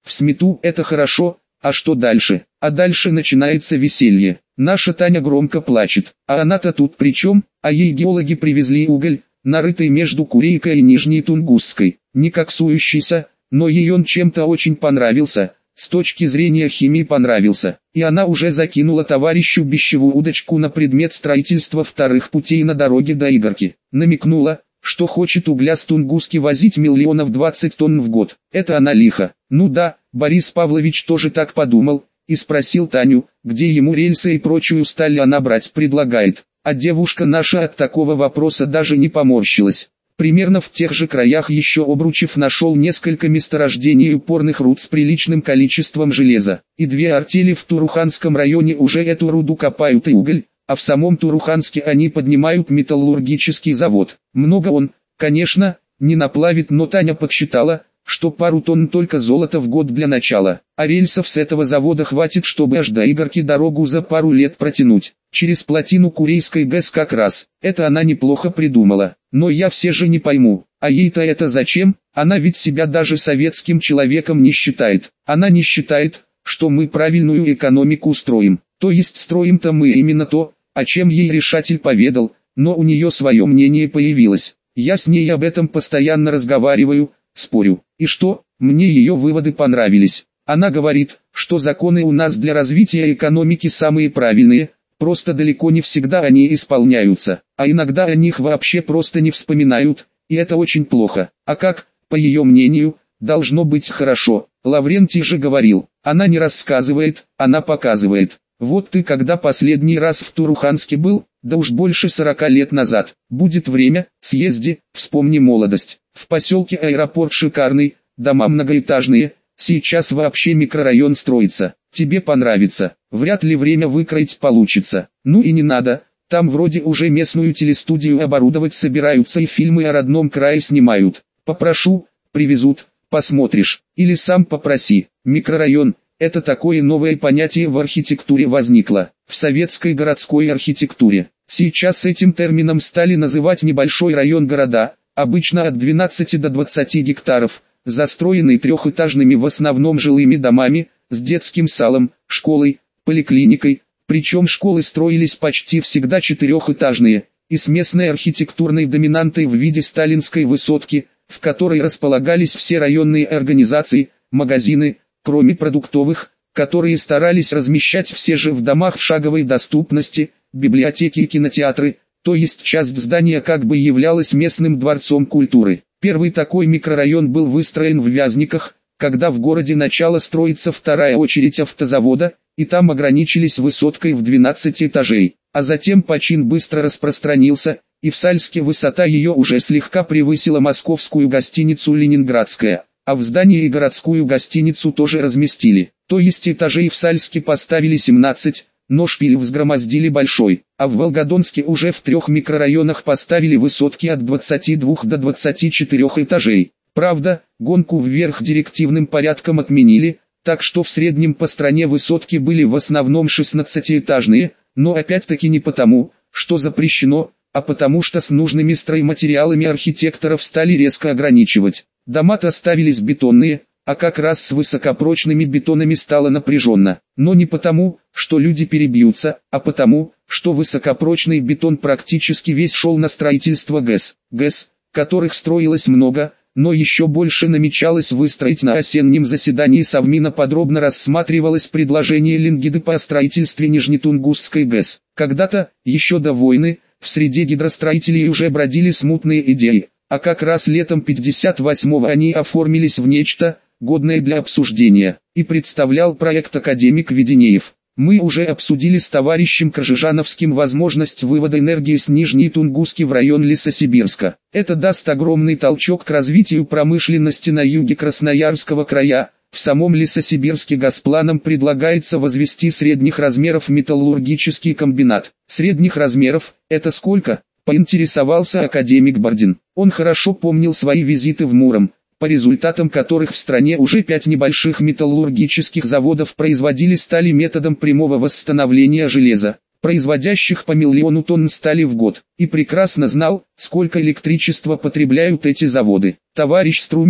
В смету это хорошо, а что дальше? А дальше начинается веселье. Наша Таня громко плачет, а она-то тут при чем? А ей геологи привезли уголь, нарытый между Курейкой и Нижней Тунгусской. Не коксующийся, но ей он чем-то очень понравился, с точки зрения химии понравился. И она уже закинула товарищу бещевую удочку на предмет строительства вторых путей на дороге до Игорки. Намекнула, что хочет угля с Тунгуски возить 20 тонн в год. Это она лихо. Ну да, Борис Павлович тоже так подумал, и спросил Таню, где ему рельсы и прочую сталь она брать предлагает. А девушка наша от такого вопроса даже не поморщилась. Примерно в тех же краях еще Обручев нашел несколько месторождений упорных руд с приличным количеством железа. И 2 артели в Туруханском районе уже эту руду копают и уголь, а в самом Туруханске они поднимают металлургический завод. Много он, конечно, не наплавит, но Таня подсчитала, что пару тонн только золота в год для начала, а рельсов с этого завода хватит, чтобы аж до Игорки дорогу за пару лет протянуть. Через плотину Курейской ГЭС как раз. Это она неплохо придумала. Но я все же не пойму, а ей-то это зачем? Она ведь себя даже советским человеком не считает. Она не считает, что мы правильную экономику строим. То есть строим-то мы именно то, о чем ей решатель поведал, но у нее свое мнение появилось. Я с ней об этом постоянно разговариваю, спорю. И что, мне ее выводы понравились. Она говорит, что законы у нас для развития экономики самые правильные, просто далеко не всегда они исполняются, а иногда о них вообще просто не вспоминают, и это очень плохо. А как, по ее мнению, должно быть хорошо? Лаврентий же говорил, она не рассказывает, она показывает. Вот ты когда последний раз в Туруханске был? Да уж больше 40 лет назад. Будет время, съезди, вспомни молодость. В поселке аэропорт шикарный, дома многоэтажные, сейчас вообще микрорайон строится. Тебе понравится, вряд ли время выкроить получится. Ну и не надо, там вроде уже местную телестудию оборудовать собираются и фильмы о родном крае снимают. Попрошу, привезут, посмотришь, или сам попроси. Микрорайон – это такое новое понятие в архитектуре возникло, в советской городской архитектуре. Сейчас этим термином стали называть небольшой район города, обычно от 12 до 20 гектаров, застроенный трехэтажными в основном жилыми домами, с детским салом, школой, поликлиникой, причем школы строились почти всегда четырехэтажные, и с местной архитектурной доминантой в виде сталинской высотки, в которой располагались все районные организации, магазины, кроме продуктовых, которые старались размещать все же в домах в шаговой доступности, библиотеки и кинотеатры, то есть часть здания как бы являлась местным дворцом культуры. Первый такой микрорайон был выстроен в Вязниках, когда в городе начала строиться вторая очередь автозавода, и там ограничились высоткой в 12 этажей, а затем почин быстро распространился, и в Сальске высота ее уже слегка превысила московскую гостиницу «Ленинградская», а в здании и городскую гостиницу тоже разместили, то есть этажей в Сальске поставили 17, но шпиль взгромоздили большой, а в Волгодонске уже в 3 микрорайонах поставили высотки от 22 до 24 этажей. Правда, гонку вверх директивным порядком отменили, так что в среднем по стране высотки были в основном 16-этажные, но опять-таки не потому, что запрещено, а потому что с нужными стройматериалами архитекторов стали резко ограничивать. Дома-то ставились бетонные, а как раз с высокопрочными бетонами стало напряженно. Но не потому, что люди перебьются, а потому, что высокопрочный бетон практически весь шел на строительство ГЭС. ГЭС, которых строилось много, но еще больше намечалось выстроить. На осеннем заседании Совмина подробно рассматривалось предложение Ленгиды по строительстве Нижнетунгусской ГЭС. Когда-то, еще до войны, в среде гидростроителей уже бродили смутные идеи, а как раз летом 58-го они оформились в нечто, годное для обсуждения, и представлял проект академик Веденеев. Мы уже обсудили с товарищем Кржижановским возможность вывода энергии с Нижней Тунгуски в район Лесосибирска. Это даст огромный толчок к развитию промышленности на юге Красноярского края. В самом Лесосибирске Газпланом предлагается возвести средних размеров металлургический комбинат. Средних размеров – это сколько? Поинтересовался академик Бардин. Он хорошо помнил свои визиты в Муром, по результатам которых в стране уже 5 небольших металлургических заводов производили стали методом прямого восстановления железа, производящих по 1 миллиону тонн стали в год, и прекрасно знал, сколько электричества потребляют эти заводы. Товарищ Струмилин,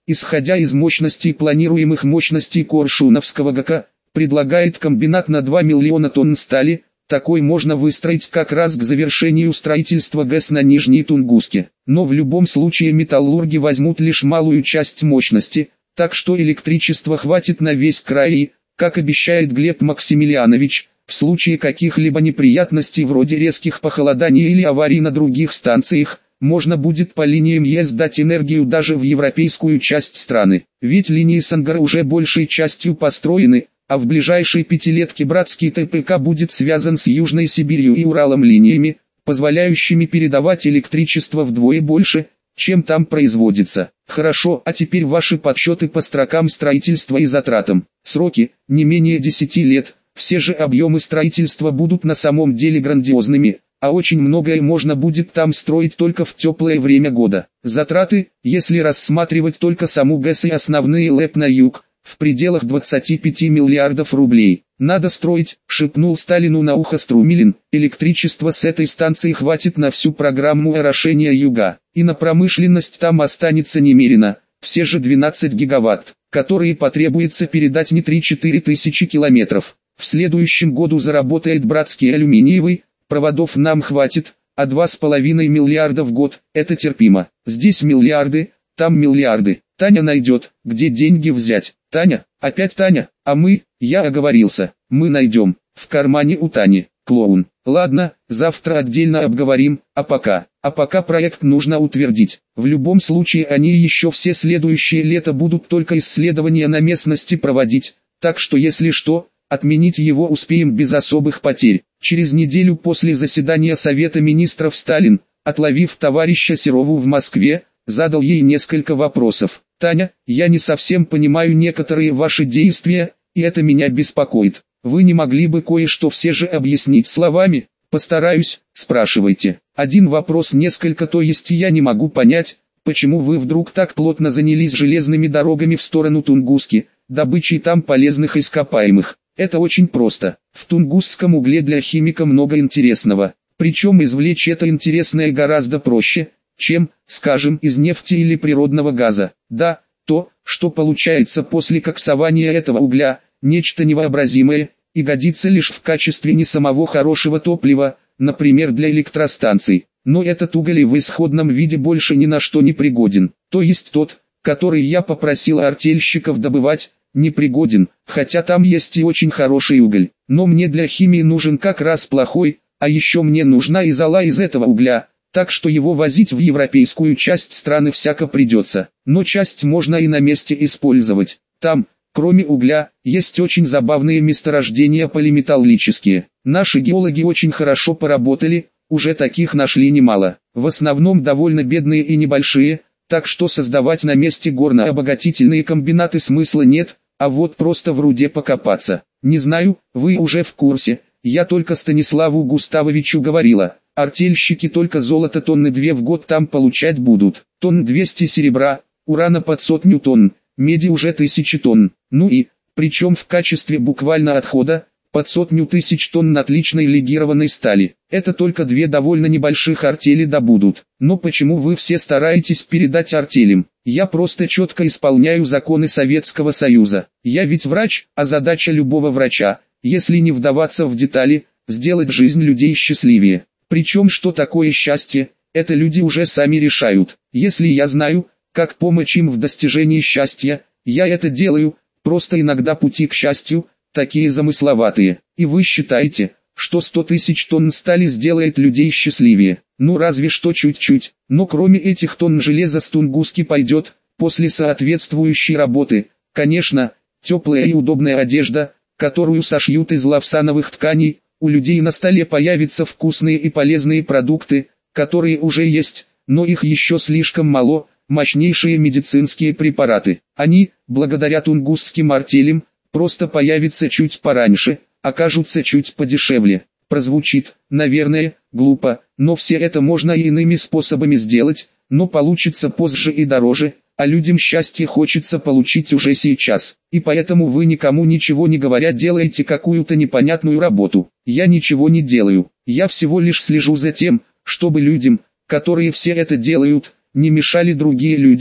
исходя из мощностей планируемых мощностей Коршуновского ГК, предлагает комбинат на 2 миллиона тонн стали. Такой можно выстроить как раз к завершению строительства ГЭС на Нижней Тунгуске. Но в любом случае металлурги возьмут лишь малую часть мощности, так что электричества хватит на весь край и, как обещает Глеб Максимилианович, в случае каких-либо неприятностей вроде резких похолоданий или аварий на других станциях, можно будет по линиям ЕС дать энергию даже в европейскую часть страны. Ведь линии Сангара уже большей частью построены, а в ближайшей пятилетке братский ТПК будет связан с Южной Сибирью и Уралом линиями, позволяющими передавать электричество вдвое больше, чем там производится. Хорошо, а теперь ваши подсчеты по строкам строительства и затратам. Сроки, не менее 10 лет, все же объемы строительства будут на самом деле грандиозными, а очень многое можно будет там строить только в теплое время года. Затраты, если рассматривать только саму ГЭС и основные ЛЭП на юг, в пределах 25 миллиардов рублей. Надо строить, шепнул Сталину на ухо Струмилин, электричества с этой станции хватит на всю программу орошения юга, и на промышленность там останется немерено, все же 12 гигаватт, которые потребуется передать не 3-4 тысячи километров. В следующем году заработает братский алюминиевый, проводов нам хватит, а 2,5 миллиарда в год, это терпимо. Здесь миллиарды, там миллиарды. Таня найдет, где деньги взять. Таня, опять Таня, а мы, я оговорился, мы найдем, в кармане у Тани, клоун. Ладно, завтра отдельно обговорим, а пока проект нужно утвердить. В любом случае они еще все следующее лето будут только исследования на местности проводить, так что если что, отменить его успеем без особых потерь. Через неделю после заседания Совета Министров Сталин, отловив товарища Серову в Москве, задал ей несколько вопросов. «Таня, я не совсем понимаю некоторые ваши действия, и это меня беспокоит. Вы не могли бы кое-что все же объяснить словами?» «Постараюсь, спрашивайте. Один вопрос несколько, то есть я не могу понять, почему вы вдруг так плотно занялись железными дорогами в сторону Тунгуски, добычей там полезных ископаемых. Это очень просто. В тунгусском угле для химика много интересного. Причем извлечь это интересное гораздо проще, чем, скажем, из нефти или природного газа. Да, то, что получается после коксования этого угля, нечто невообразимое, и годится лишь в качестве не самого хорошего топлива, например для электростанций. Но этот уголь и в исходном виде больше ни на что не пригоден. То есть тот, который я попросил артельщиков добывать, не пригоден, хотя там есть и очень хороший уголь. Но мне для химии нужен как раз плохой, а еще мне нужна и зола из этого угля. Так что его возить в европейскую часть страны всяко придется, но часть можно и на месте использовать. Там, кроме угля, есть очень забавные месторождения полиметаллические. Наши геологи очень хорошо поработали, уже таких нашли немало. В основном довольно бедные и небольшие, так что создавать на месте горно-обогатительные комбинаты смысла нет, а вот просто в руде покопаться. Не знаю, вы уже в курсе, я только Станиславу Густавовичу говорила. Артельщики только золото тонны 2 в год там получать будут. Тонн 200 серебра, урана под 100 тонн, меди уже 1000 тонн. Ну и, причем в качестве буквально отхода, под 100 тысяч тонн отличной легированной стали. Это только 2 довольно небольших артели добудут. Но почему вы все стараетесь передать артелям? Я просто четко исполняю законы Советского Союза. Я ведь врач, а задача любого врача, если не вдаваться в детали, сделать жизнь людей счастливее. Причем что такое счастье, это люди уже сами решают. Если я знаю, как помочь им в достижении счастья, я это делаю, просто иногда пути к счастью, такие замысловатые. И вы считаете, что 100 тысяч тонн стали сделает людей счастливее? Ну разве что чуть-чуть, но кроме этих тонн железа с Тунгуски пойдет, после соответствующей работы, конечно, теплая и удобная одежда, которую сошьют из лавсановых тканей. У людей на столе появятся вкусные и полезные продукты, которые уже есть, но их еще слишком мало, мощнейшие медицинские препараты. Они, благодаря тунгусским артелям, просто появятся чуть пораньше, окажутся чуть подешевле. Прозвучит, наверное, глупо, но все это можно и иными способами сделать, но получится позже и дороже, а людям счастье хочется получить уже сейчас. И поэтому вы никому ничего не говоря делаете какую-то непонятную работу. Я ничего не делаю, я всего лишь слежу за тем, чтобы людям, которые все это делают, не мешали другие люди,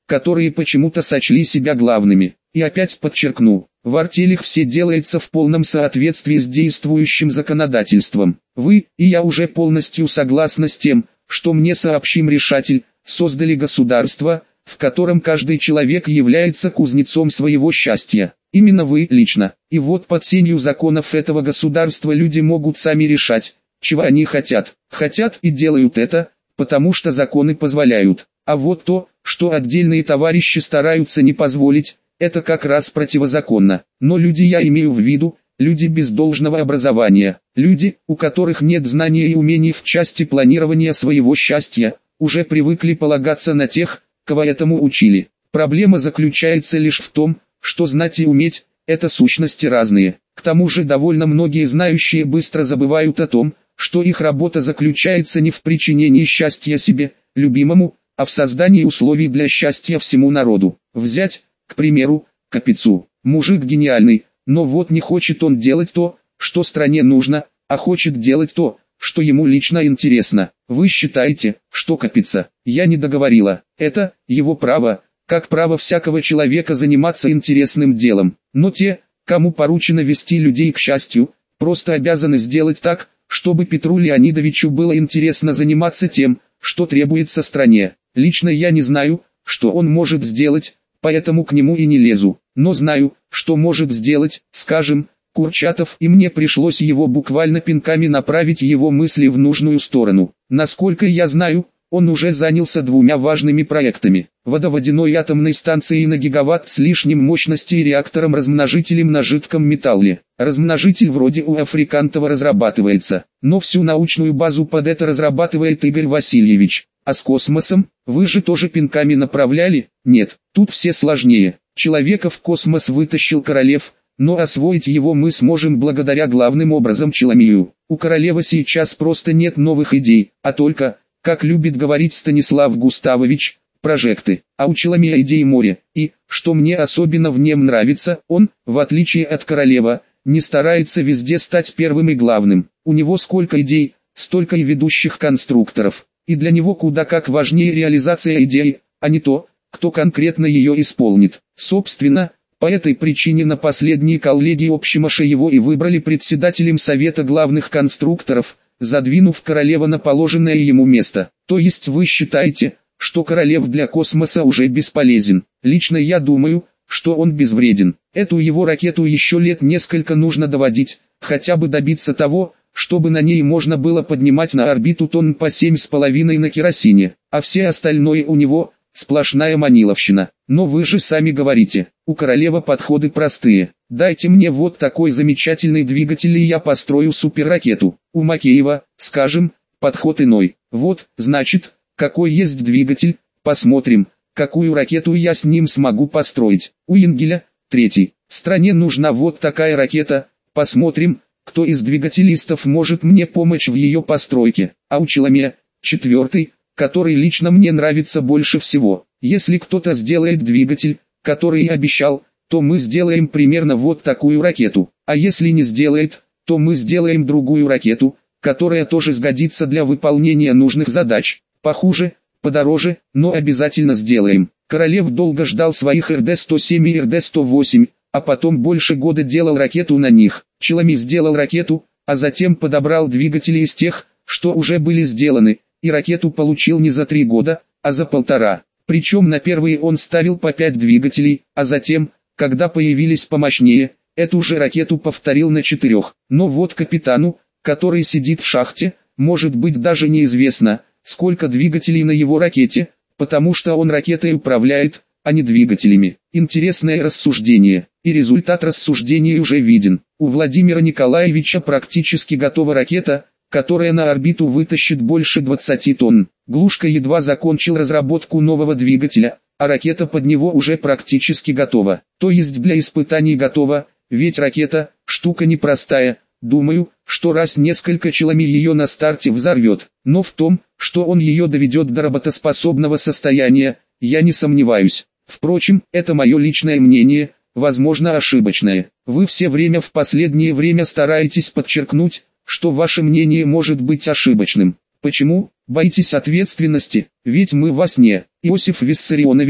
которые почему-то сочли себя главными. И опять подчеркну, в артелях все делается в полном соответствии с действующим законодательством. Вы и я уже полностью согласны с тем, что мне сообщим решатель, создали государство, в котором каждый человек является кузнецом своего счастья. Именно вы лично. И вот под сенью законов этого государства люди могут сами решать, чего они хотят. Хотят и делают это, потому что законы позволяют. А вот то, что отдельные товарищи стараются не позволить, это как раз противозаконно. Но люди, я имею в виду, люди без должного образования, люди, у которых нет знаний и умений в части планирования своего счастья, уже привыкли полагаться на тех, кого этому учили. Проблема заключается лишь в том, что знать и уметь – это сущности разные. К тому же довольно многие знающие быстро забывают о том, что их работа заключается не в причинении счастья себе, любимому, а в создании условий для счастья всему народу. Взять, к примеру, Капицу. Мужик гениальный, но вот не хочет он делать то, что стране нужно, а хочет делать то, что ему лично интересно. Вы считаете, что Капица? Я не договорила. Это его право, как право всякого человека заниматься интересным делом. Но те, кому поручено вести людей к счастью, просто обязаны сделать так, чтобы Петру Леонидовичу было интересно заниматься тем, что требуется стране. Лично я не знаю, что он может сделать, поэтому к нему и не лезу. Но знаю, что может сделать, скажем, Курчатов, и мне пришлось его буквально пинками направить его мысли в нужную сторону. Насколько я знаю, он уже занялся двумя важными проектами. Водоводяной атомной станцией на гигаватт с лишним мощности и реактором-размножителем на жидком металле. Размножитель вроде у Африкантова разрабатывается, но всю научную базу под это разрабатывает Игорь Васильевич. А с космосом, вы же тоже пинками направляли? Нет, тут все сложнее. Человека в космос вытащил Королев, но освоить его мы сможем благодаря главным образом Челомею. У Королева сейчас просто нет новых идей, а только, как любит говорить Станислав Густавович, прожекты. А у Челомея идей море, и, что мне особенно в нем нравится, он, в отличие от Королева, не старается везде стать первым и главным. У него сколько идей, столько и ведущих конструкторов. И для него куда как важнее реализация идеи, а не то, кто конкретно ее исполнит. Собственно, по этой причине на последней коллегии общемаше его и выбрали председателем Совета главных конструкторов, задвинув Королева на положенное ему место. То есть вы считаете, что Королев для космоса уже бесполезен? Лично я думаю, что он безвреден. Эту его ракету еще лет несколько нужно доводить, хотя бы добиться того, чтобы на ней можно было поднимать на орбиту тонн по 7,5 на керосине, а все остальное у него – сплошная маниловщина. Но вы же сами говорите, у Королева подходы простые. Дайте мне вот такой замечательный двигатель и я построю суперракету. У Макеева, скажем, подход иной. Вот, значит, какой есть двигатель, посмотрим, какую ракету я с ним смогу построить. У Энгеля, третий. Стране нужна вот такая ракета, посмотрим, кто из двигателистов может мне помочь в ее постройке. А у Челомея, четвертый, который лично мне нравится больше всего. Если кто-то сделает двигатель, который и обещал, то мы сделаем примерно вот такую ракету. А если не сделает, то мы сделаем другую ракету, которая тоже сгодится для выполнения нужных задач. Похуже, подороже, но обязательно сделаем. Королев долго ждал своих РД-107 и РД-108, а потом больше года делал ракету на них. Челомей сделал ракету, а затем подобрал двигатели из тех, что уже были сделаны, и ракету получил не за 3 года, а за 1,5. Причем на первые он ставил по 5 двигателей, а затем, когда появились помощнее, эту же ракету повторил на 4. Но вот капитану, который сидит в шахте, может быть даже неизвестно, сколько двигателей на его ракете, потому что он ракетой управляет, а не двигателями. Интересное рассуждение, и результат рассуждения уже виден. У Владимира Николаевича практически готова ракета, которая на орбиту вытащит больше 20 тонн. Глушка едва закончил разработку нового двигателя, а ракета под него уже практически готова. То есть для испытаний готова, ведь ракета – штука непростая. Думаю, что раз несколько Челомей ее на старте взорвет, но в том, что он ее доведет до работоспособного состояния, я не сомневаюсь. Впрочем, это мое личное мнение, возможно ошибочное. Вы все время в последнее время стараетесь подчеркнуть, что ваше мнение может быть ошибочным. Почему? Боитесь ответственности, ведь мы во сне. Иосиф Виссарионович,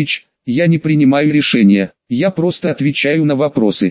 я не принимаю решения, я просто отвечаю на вопросы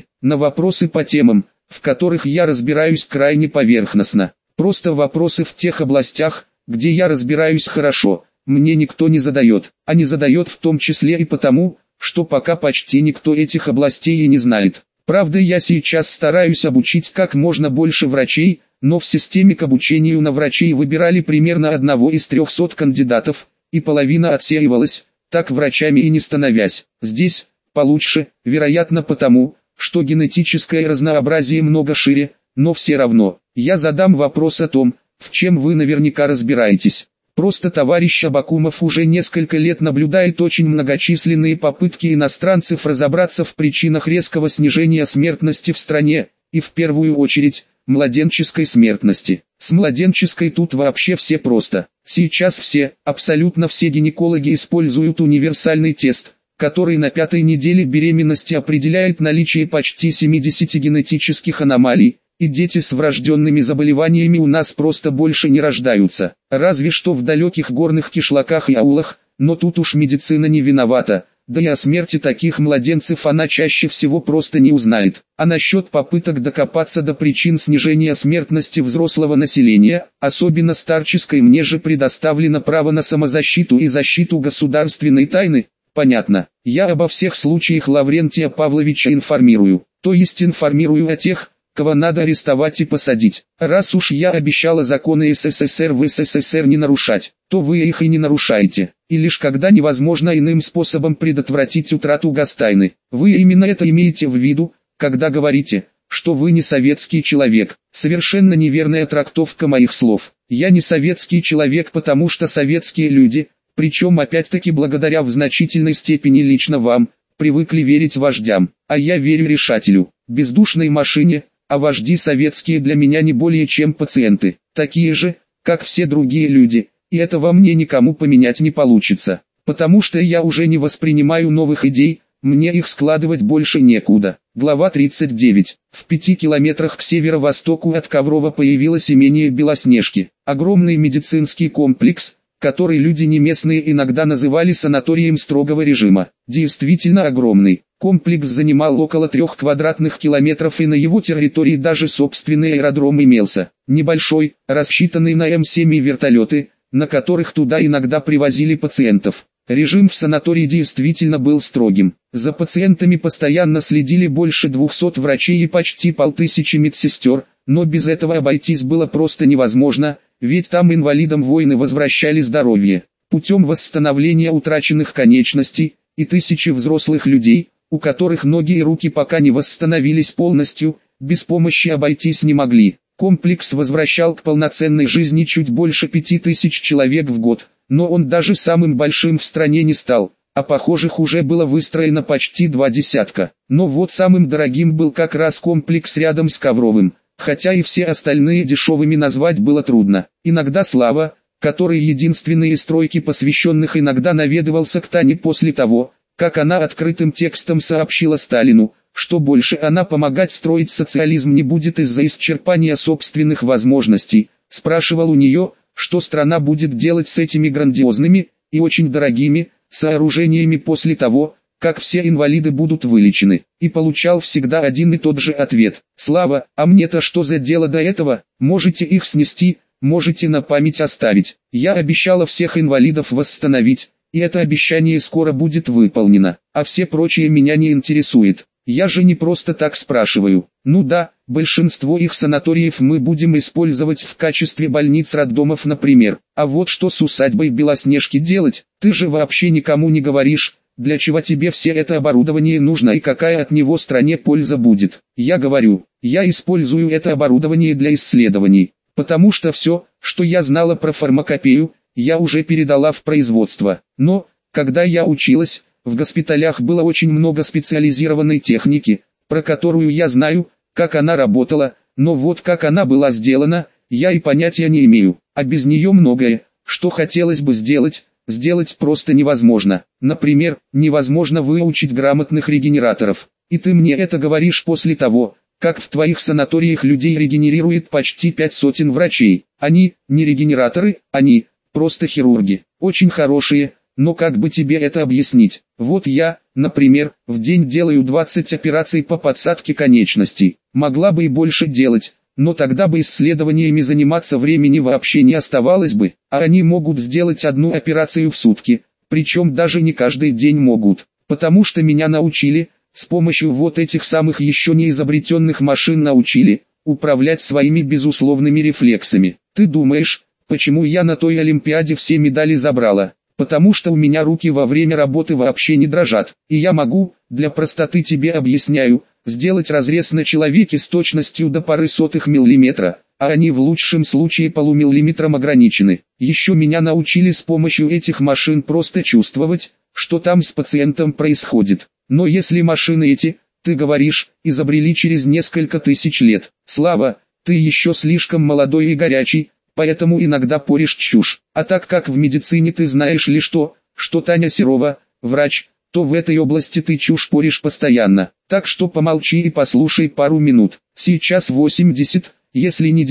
по темам, в которых я разбираюсь крайне поверхностно. Просто вопросы в тех областях, где я разбираюсь хорошо, мне никто не задает, а не задает в том числе и потому, что пока почти никто этих областей и не знает. Правда, я сейчас стараюсь обучить как можно больше врачей, но в системе к обучению на врачей выбирали примерно одного из 300 кандидатов, и половина отсеивалась, так врачами и не становясь. Здесь получше, вероятно потому, что генетическое разнообразие много шире, но все равно, я задам вопрос о том, в чем вы наверняка разбираетесь. Просто товарищ Абакумов уже несколько лет наблюдает очень многочисленные попытки иностранцев разобраться в причинах резкого снижения смертности в стране, и в первую очередь, младенческой смертности. С младенческой тут вообще все просто. Сейчас все, абсолютно все гинекологи используют универсальный тест, который на 5-й неделе беременности определяет наличие почти 70 генетических аномалий, и дети с врожденными заболеваниями у нас просто больше не рождаются. Разве что в далеких горных кишлаках и аулах, но тут уж медицина не виновата. Да и о смерти таких младенцев она чаще всего просто не узнает. А насчет попыток докопаться до причин снижения смертности взрослого населения, особенно старческой, мне же предоставлено право на самозащиту и защиту государственной тайны. Понятно, я обо всех случаях Лаврентия Павловича информирую, то есть информирую о тех, кого надо арестовать и посадить. Раз уж я обещала законы СССР в СССР не нарушать, то вы их и не нарушаете. И лишь когда невозможно иным способом предотвратить утрату гостайны. Вы именно это имеете в виду, когда говорите, что вы не советский человек. Совершенно неверная трактовка моих слов. Я не советский человек, потому что советские люди, причем опять-таки благодаря в значительной степени лично вам, привыкли верить вождям, а я верю решателю, бездушной машине. А вожди советские для меня не более чем пациенты, такие же, как все другие люди, и это во мне никому поменять не получится, потому что я уже не воспринимаю новых идей, мне их складывать больше некуда. Глава 39. В 5 километрах к северо-востоку от Коврова появилось имение Белоснежки, огромный медицинский комплекс, который люди не местные иногда называли санаторием строгого режима. Действительно огромный. Комплекс занимал около 3 квадратных километров, и на его территории даже собственный аэродром имелся. Небольшой, рассчитанный на М7 и вертолеты, на которых туда иногда привозили пациентов. Режим в санатории действительно был строгим. За пациентами постоянно следили больше 200 врачей и почти 500 медсестер, но без этого обойтись было просто невозможно, ведь там инвалидам войны возвращали здоровье, путем восстановления утраченных конечностей, и тысячи взрослых людей, у которых ноги и руки пока не восстановились полностью, без помощи обойтись не могли. Комплекс возвращал к полноценной жизни чуть больше 5000 человек в год, но он даже самым большим в стране не стал, а похожих уже было выстроено почти 2 десятка. Но вот самым дорогим был как раз комплекс рядом с Ковровым, хотя и все остальные дешевыми назвать было трудно. Иногда Слава, который единственный из тройки посвященных иногда наведывался к Тане после того, как она открытым текстом сообщила Сталину, что больше она помогать строить социализм не будет из-за исчерпания собственных возможностей, спрашивал у нее, что страна будет делать с этими грандиозными и очень дорогими сооружениями после того, как все инвалиды будут вылечены, и получал всегда один и тот же ответ: «Слава, а мне-то что за дело до этого, можете их снести, можете на память оставить, я обещала всех инвалидов восстановить, и это обещание скоро будет выполнено, а все прочие меня не интересует, я же не просто так спрашиваю». Ну да, большинство их санаториев мы будем использовать в качестве больниц, роддомов, например, а вот что с усадьбой Белоснежки делать, ты же вообще никому не говоришь, для чего тебе все это оборудование нужно и какая от него стране польза будет. Я говорю, я использую это оборудование для исследований, потому что все, что я знала про фармакопею, я уже передала в производство. Но, когда я училась, в госпиталях было очень много специализированной техники, про которую я знаю, как она работала, но вот как она была сделана, я и понятия не имею, а без нее многое, что хотелось бы сделать просто невозможно. Например, невозможно выучить грамотных регенераторов. И ты мне это говоришь после того, как в твоих санаториях людей регенерирует почти 500 врачей. Они не регенераторы, они просто хирурги. Очень хорошие, но как бы тебе это объяснить? Вот я, например, в день делаю 20 операций по подсадке конечностей. Могла бы и больше делать, но тогда бы исследованиями заниматься времени вообще не оставалось бы, а они могут сделать одну операцию в сутки, причем даже не каждый день могут, потому что меня научили, с помощью вот этих самых еще не изобретенных машин научили, управлять своими безусловными рефлексами. Ты думаешь, почему я на той Олимпиаде все медали забрала? Потому что у меня руки во время работы вообще не дрожат, и я могу, для простоты тебе объясняю, сделать разрез на человеке с точностью до пары сотых миллиметра, а они в лучшем случае полумиллиметром ограничены. Еще меня научили с помощью этих машин просто чувствовать, что там с пациентом происходит. Но если машины эти, ты говоришь, изобрели через несколько тысяч лет, Слава, ты еще слишком молодой и горячий, поэтому иногда порешь чушь. А так как в медицине ты знаешь лишь то, что Таня Серова, врач, то в этой области ты чушь порешь постоянно. Так что помолчи и послушай пару минут. Сейчас 80, если не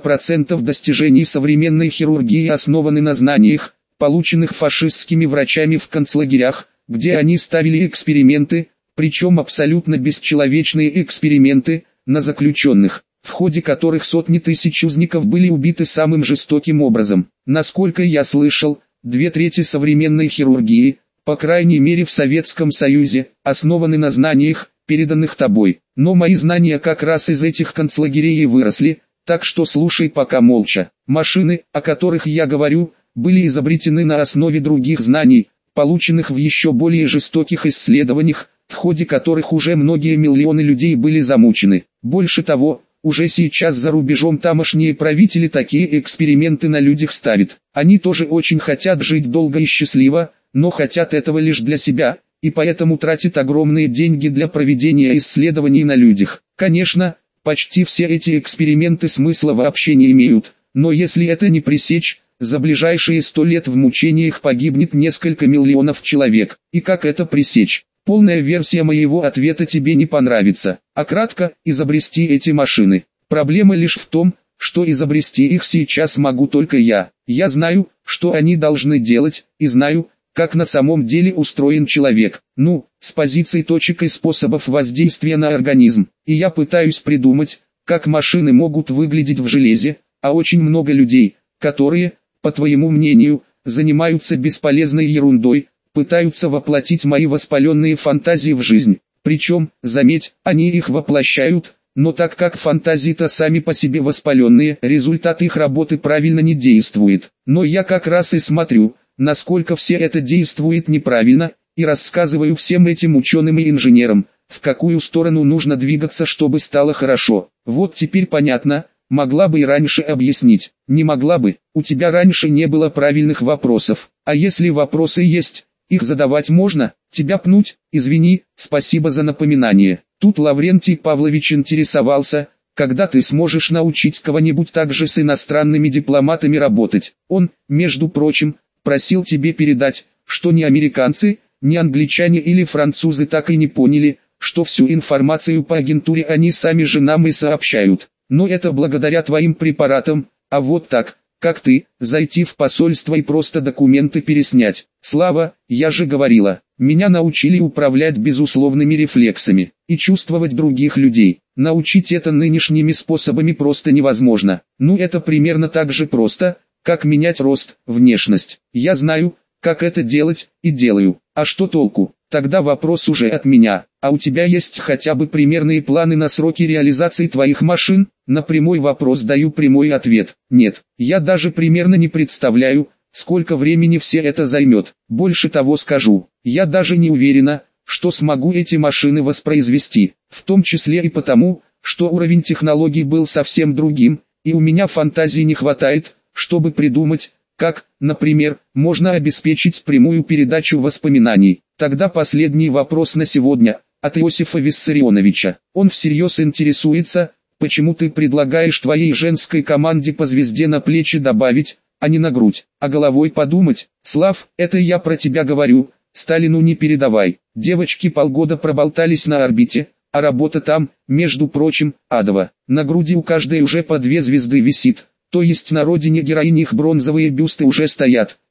90% достижений современной хирургии основаны на знаниях, полученных фашистскими врачами в концлагерях, где они ставили эксперименты, причем абсолютно бесчеловечные эксперименты, на заключенных, в ходе которых сотни тысяч узников были убиты самым жестоким образом. Насколько я слышал, 2/3 современной хирургии, по крайней мере в Советском Союзе, основаны на знаниях, переданных тобой. Но мои знания как раз из этих концлагерей и выросли, так что слушай пока молча. Машины, о которых я говорю, были изобретены на основе других знаний, полученных в еще более жестоких исследованиях, в ходе которых уже многие миллионы людей были замучены. Больше того, уже сейчас за рубежом тамошние правители такие эксперименты на людях ставят. Они тоже очень хотят жить долго и счастливо, но хотят этого лишь для себя, и поэтому тратят огромные деньги для проведения исследований на людях. Конечно, почти все эти эксперименты смысла вообще не имеют, но если это не пресечь, за ближайшие 100 лет в мучениях погибнет несколько миллионов человек. И как это пресечь? Полная версия моего ответа тебе не понравится, а кратко, изобрести эти машины. Проблема лишь в том, что изобрести их сейчас могу только я. Я знаю, что они должны делать, и знаю, как на самом деле устроен человек. Ну, с позиции точек и способов воздействия на организм. И я пытаюсь придумать, как машины могут выглядеть в железе, а очень много людей, которые, по твоему мнению, занимаются бесполезной ерундой, пытаются воплотить мои воспаленные фантазии в жизнь. Причем, заметь, они их воплощают, но так как фантазии-то сами по себе воспаленные, результат их работы правильно не действует. Но я как раз и смотрю, насколько все это действует неправильно, и рассказываю всем этим ученым и инженерам, в какую сторону нужно двигаться, чтобы стало хорошо. Вот теперь понятно. Могла бы и раньше объяснить. Не могла бы, у тебя раньше не было правильных вопросов. А если вопросы есть, их задавать можно, тебя пнуть, извини, спасибо за напоминание. Тут Лаврентий Павлович интересовался, когда ты сможешь научить кого-нибудь также с иностранными дипломатами работать. Он, между прочим, просил тебе передать, что ни американцы, ни англичане или французы так и не поняли, что всю информацию по агентуре они сами же нам и сообщают. Но это благодаря твоим препаратам, а вот так, как ты, зайти в посольство и просто документы переснять. Слава, я же говорила, меня научили управлять безусловными рефлексами и чувствовать других людей. Научить это нынешними способами просто невозможно. Ну это примерно так же просто, как менять рост, внешность. Я знаю, как это делать, и делаю. А что толку? Тогда вопрос уже от меня. А у тебя есть хотя бы примерные планы на сроки реализации твоих машин? На прямой вопрос даю прямой ответ. Нет, я даже примерно не представляю, сколько времени все это займет. Больше того скажу, я даже не уверена, что смогу эти машины воспроизвести. В том числе и потому, что уровень технологий был совсем другим, и у меня фантазии не хватает, чтобы придумать, как, например, можно обеспечить прямую передачу воспоминаний. Тогда последний вопрос на сегодня, от Иосифа Виссарионовича. Он всерьез интересуется, почему ты предлагаешь твоей женской команде по звезде на плечи добавить, а не на грудь, а головой подумать. Слав, это я про тебя говорю, Сталину не передавай. Девочки полгода проболтались на орбите, а работа там, между прочим, адова. На груди у каждой уже по 2 звезды висит. То есть на родине героини их бронзовые бюсты уже стоят,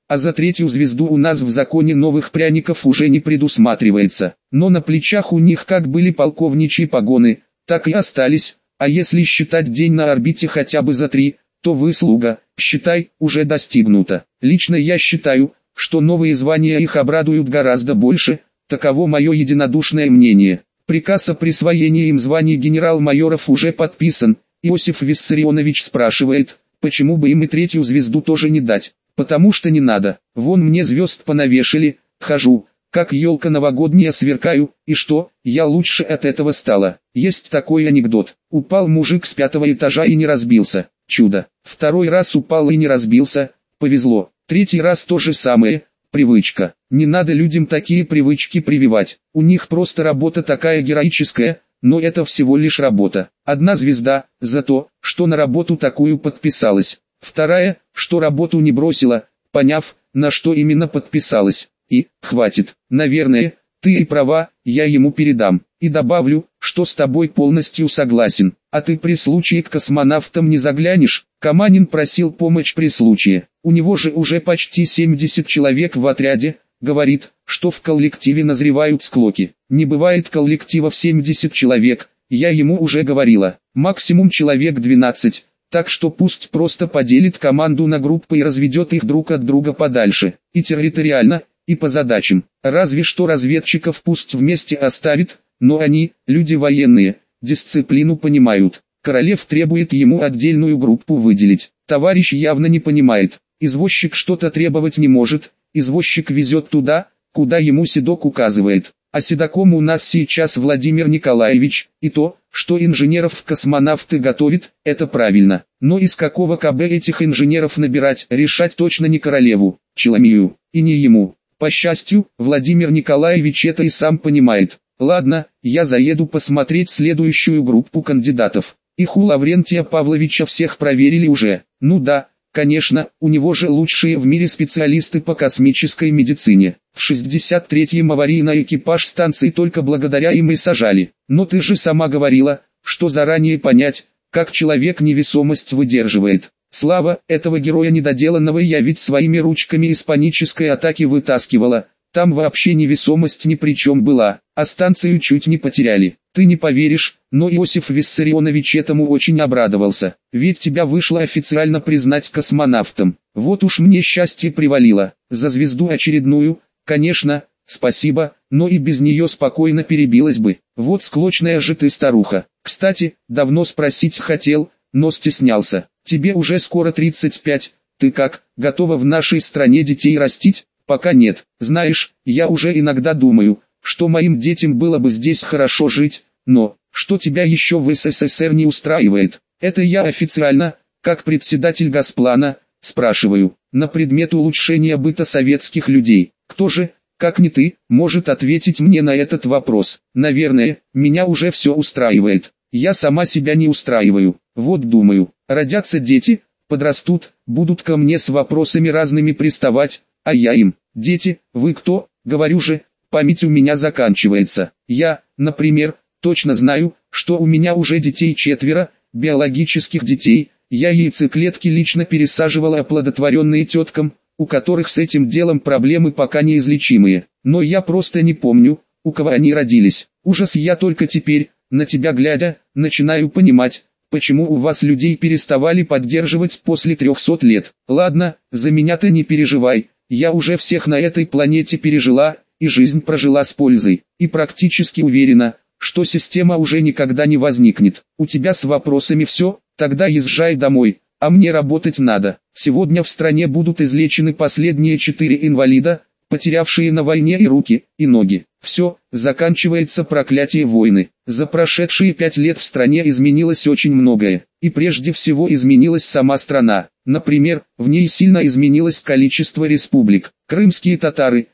а за третью звезду у нас в законе новых пряников уже не предусматривается. Но на плечах у них как были полковничьи погоны, так и остались, а если считать день на орбите хотя бы за 3, то выслуга, считай, уже достигнута. Лично я считаю, что новые звания их обрадуют гораздо больше, таково мое единодушное мнение. Приказ о присвоении им званий генерал-майоров уже подписан. Иосиф Виссарионович спрашивает, почему бы им и третью звезду тоже не дать. Потому что не надо. Вон мне звезд понавешали, хожу, как елка новогодняя сверкаю, и что, я лучше от этого стала. Есть такой анекдот. Упал мужик с 5-го этажа и не разбился. Чудо. Второй раз упал и не разбился. Повезло. Третий раз то же самое. Привычка. Не надо людям такие привычки прививать. У них просто работа такая героическая, но это всего лишь работа. Одна звезда, за то, что на работу такую подписалась. Вторая, что работу не бросила, поняв, на что именно подписалась. И, хватит, наверное, ты и права, я ему передам. И добавлю, что с тобой полностью согласен. А ты при случае к космонавтам не заглянешь? Каманин просил помощь при случае. У него же уже почти 70 человек в отряде. Говорит, что в коллективе назревают склоки. Не бывает коллективов 70 человек, я ему уже говорила. Максимум человек 12. Так что пусть просто поделит команду на группы и разведет их друг от друга подальше. И территориально, и по задачам. Разве что разведчиков пусть вместе оставит, но они, люди военные, дисциплину понимают. Королев требует ему отдельную группу выделить. Товарищ явно не понимает. Извозчик что-то требовать не может. Извозчик везет туда, куда ему седок указывает. А седоком у нас сейчас Владимир Николаевич, и то, что инженеров в космонавты готовит, это правильно. Но из какого КБ этих инженеров набирать, решать точно не Королеву, Челомею, и не ему. По счастью, Владимир Николаевич это и сам понимает. Ладно, я заеду посмотреть следующую группу кандидатов. Их у Лаврентия Павловича всех проверили уже. Ну да. Конечно, у него же лучшие в мире специалисты по космической медицине. В 63-м аварийный экипаж станции только благодаря им и сажали. Но ты же сама говорила, что заранее понять, как человек невесомость выдерживает. Слава этого героя недоделанного я ведь своими ручками из панической атаки вытаскивала. Там вообще невесомость ни при чем была, а станцию чуть не потеряли. Ты не поверишь, но Иосиф Виссарионович этому очень обрадовался. Ведь тебя вышло официально признать космонавтом. Вот уж мне счастье привалило. За звезду очередную, конечно, спасибо, но и без нее спокойно перебилась бы. Вот склочная же ты старуха. Кстати, давно спросить хотел, но стеснялся. Тебе уже скоро 35, ты как, готова в нашей стране детей растить? Пока нет. Знаешь, я уже иногда думаю, что моим детям было бы здесь хорошо жить, но, что тебя еще в СССР не устраивает? Это я официально, как председатель Госплана, спрашиваю, на предмет улучшения быта советских людей. Кто же, как не ты, может ответить мне на этот вопрос? Наверное, меня уже все устраивает. Я сама себя не устраиваю. Вот думаю, родятся дети, подрастут, будут ко мне с вопросами разными приставать, а я им: дети, вы кто? Говорю же, память у меня заканчивается. Я, например, точно знаю, что у меня уже детей 4, биологических детей. Я яйцеклетки лично пересаживала оплодотворенные теткам, у которых с этим делом проблемы пока неизлечимые. Но я просто не помню, у кого они родились. Ужас, я только теперь, на тебя глядя, начинаю понимать, почему у вас людей переставали поддерживать после 300 лет. Ладно, за меня ты не переживай, я уже всех на этой планете пережила, и жизнь прожила с пользой, и практически уверена, что система уже никогда не возникнет. У тебя с вопросами все, тогда езжай домой, а мне работать надо. Сегодня в стране будут излечены последние 4 инвалида, потерявшие на войне и руки, и ноги. Все, заканчивается проклятие войны. За прошедшие 5 лет в стране изменилось очень многое, и прежде всего изменилась сама страна. Например, в ней сильно изменилось количество республик. Крымские татары,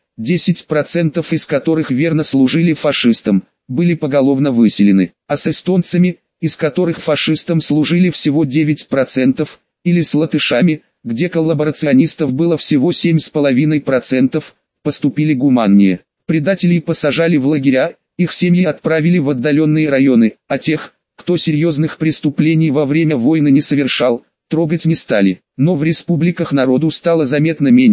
10% из которых верно служили фашистам, были поголовно выселены, а с эстонцами, из которых фашистам служили всего 9%, или с латышами, где коллаборационистов было всего 7,5%, поступили гуманнее. Предателей посажали в лагеря, их семьи отправили в отдаленные районы, а тех, кто серьезных преступлений во время войны не совершал, трогать не стали. Но в республиках народу стало заметно меньше,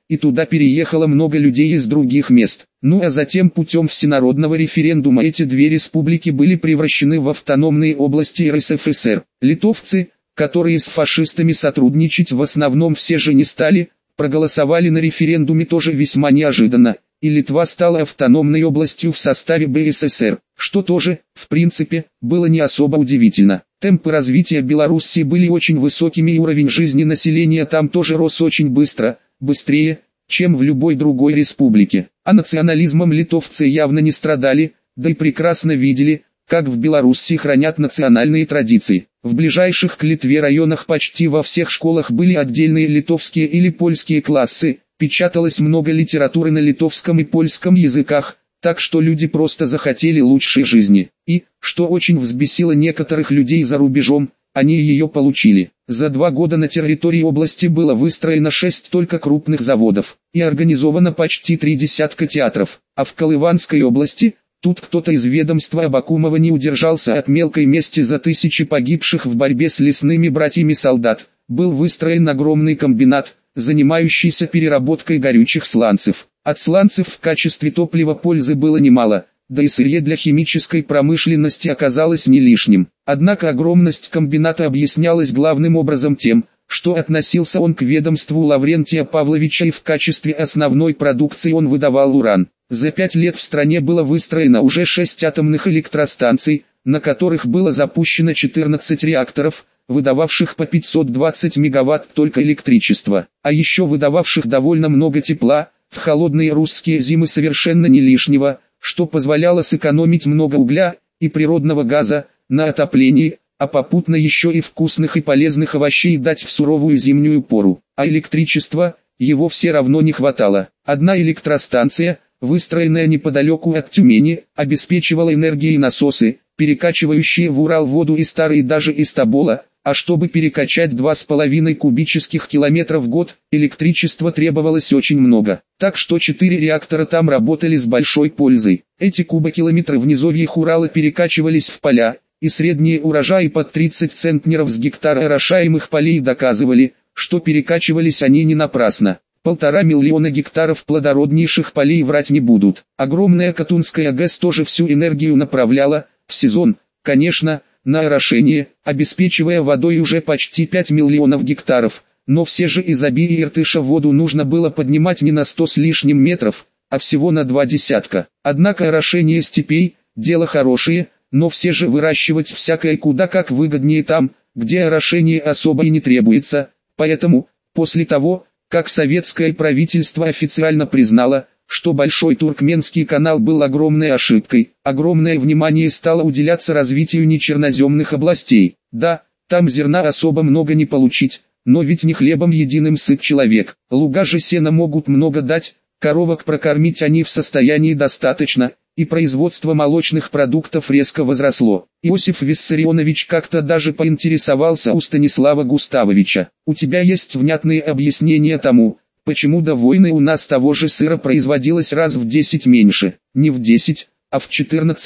и туда переехало много людей из других мест. Ну а затем путем всенародного референдума эти две республики были превращены в автономные области РСФСР. Литовцы, которые с фашистами сотрудничать в основном все же не стали, проголосовали на референдуме тоже весьма неожиданно, и Литва стала автономной областью в составе БССР, что тоже, в принципе, было не особо удивительно. Темпы развития Белоруссии были очень высокими и уровень жизни населения там тоже рос очень быстро, быстрее, чем в любой другой республике. А национализмом литовцы явно не страдали, да и прекрасно видели, как в Белоруссии хранят национальные традиции. В ближайших к Литве районах почти во всех школах были отдельные литовские или польские классы, печаталось много литературы на литовском и польском языках, так что люди просто захотели лучшей жизни. И, что очень взбесило некоторых людей за рубежом, они ее получили. За 2 года на территории области было выстроено 6 только крупных заводов, и организовано почти 3 десятка театров, а в Колыванской области, тут кто-то из ведомства Абакумова не удержался от мелкой мести за тысячи погибших в борьбе с лесными братьями солдат, был выстроен огромный комбинат, занимающийся переработкой горючих сланцев. От сланцев в качестве топлива пользы было немало, да и сырье для химической промышленности оказалось не лишним. Однако огромность комбината объяснялась главным образом тем, что относился он к ведомству Лаврентия Павловича и в качестве основной продукции он выдавал уран. За 5 лет в стране было выстроено уже 6 атомных электростанций, на которых было запущено 14 реакторов, выдававших по 520 мегаватт только электричества, а еще выдававших довольно много тепла, в холодные русские зимы совершенно не лишнего, что позволяло сэкономить много угля и природного газа на отоплении, а попутно еще и вкусных и полезных овощей дать в суровую зимнюю пору. А электричества, его все равно не хватало. Одна электростанция, выстроенная неподалеку от Тюмени, обеспечивала энергией насосы, перекачивающие в Урал воду из Тары и даже из Тобола, а чтобы перекачать 2,5 кубических километра в год, электричества требовалось очень много. Так что 4 реактора там работали с большой пользой. Эти кубокилометры в низовьях Урала перекачивались в поля, и средние урожаи под 30 центнеров с гектара орошаемых полей доказывали, что перекачивались они не напрасно. 1,5 миллиона гектаров плодороднейших полей врать не будут. Огромная Катунская ГЭС тоже всю энергию направляла, в сезон, конечно, на орошение, обеспечивая водой уже почти 5 миллионов гектаров, но все же из Оби и Иртыша воду нужно было поднимать не на 100 с лишним метров, а всего на 2 десятка. Однако орошение степей – дело хорошее, но все же выращивать всякое куда как выгоднее там, где орошение особо и не требуется, поэтому, после того, как советское правительство официально признало, что Большой Туркменский канал был огромной ошибкой, огромное внимание стало уделяться развитию нечерноземных областей. Да, там зерна особо много не получить, но ведь не хлебом единым сыт человек. Луга же сена могут много дать, коровок прокормить они в состоянии достаточно, и производство молочных продуктов резко возросло. Иосиф Виссарионович как-то даже поинтересовался у Станислава Густавовича: «У тебя есть внятные объяснения тому, почему до войны у нас того же сыра производилось раз в 10 меньше, не в 10, а в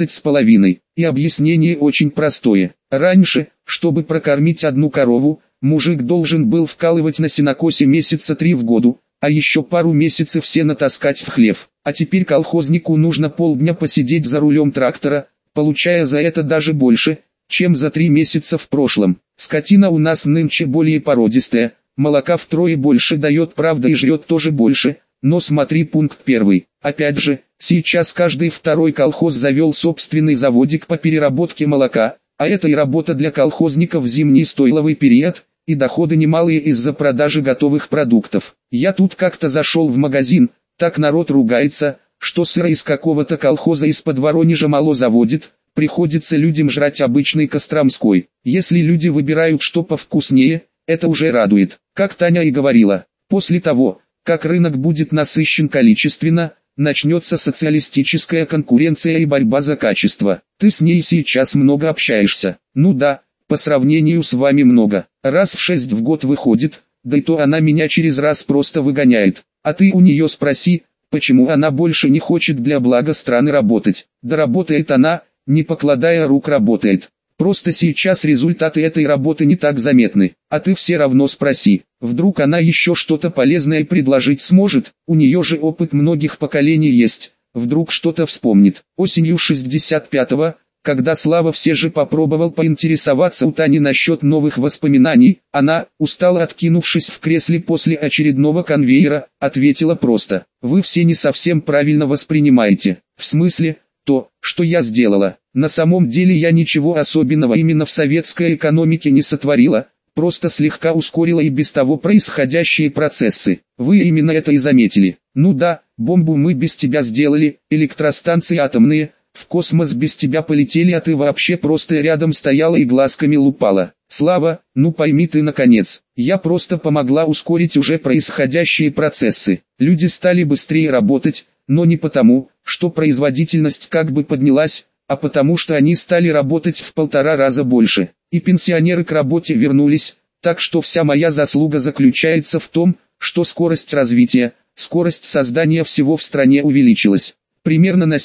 14,5. И объяснение очень простое. Раньше, чтобы прокормить одну корову, мужик должен был вкалывать на сенокосе месяца 3 в году, а еще пару месяцев сено таскать в хлев. А теперь колхознику нужно полдня посидеть за рулем трактора, получая за это даже больше, чем за 3 месяца в прошлом. Скотина у нас нынче более породистая. Молока втрое больше дает, правда, и жрет тоже больше, но смотри пункт 1. Опять же, сейчас каждый второй колхоз завел собственный заводик по переработке молока, а это и работа для колхозников в зимний стойловый период, и доходы немалые из-за продажи готовых продуктов. Я тут как-то зашел в магазин, так народ ругается, что сыра из какого-то колхоза из-под Воронежа мало заводит, приходится людям жрать обычный костромской. Если люди выбирают что повкуснее, это уже радует. Как Таня и говорила, после того, как рынок будет насыщен количественно, начнется социалистическая конкуренция и борьба за качество. Ты с ней сейчас много общаешься. Ну да, по сравнению с вами много. Раз в 6 в год выходит, да и то она меня через раз просто выгоняет. А ты у нее спроси, почему она больше не хочет для блага страны работать. Да работает она, не покладая рук работает. Просто сейчас результаты этой работы не так заметны, а ты все равно спроси. Вдруг она еще что-то полезное предложить сможет, у нее же опыт многих поколений есть, вдруг что-то вспомнит. Осенью 65-го, когда Слава все же попробовал поинтересоваться у Тани насчет новых воспоминаний, она, устало откинувшись в кресле после очередного конвейера, ответила просто: «Вы все не совсем правильно воспринимаете. В смысле, то, что я сделала. На самом деле я ничего особенного именно в советской экономике не сотворила, просто слегка ускорила и без того происходящие процессы. Вы именно это и заметили. Ну да, бомбу мы без тебя сделали, электростанции атомные, в космос без тебя полетели, а ты вообще просто рядом стояла и глазками лупала. Слава, ну пойми ты наконец, я просто помогла ускорить уже происходящие процессы. Люди стали быстрее работать, но не потому, что производительность как бы поднялась, а потому что они стали работать в 1,5 раза больше. И пенсионеры к работе вернулись, так что вся моя заслуга заключается в том, что скорость развития, скорость создания всего в стране увеличилась. Примерно на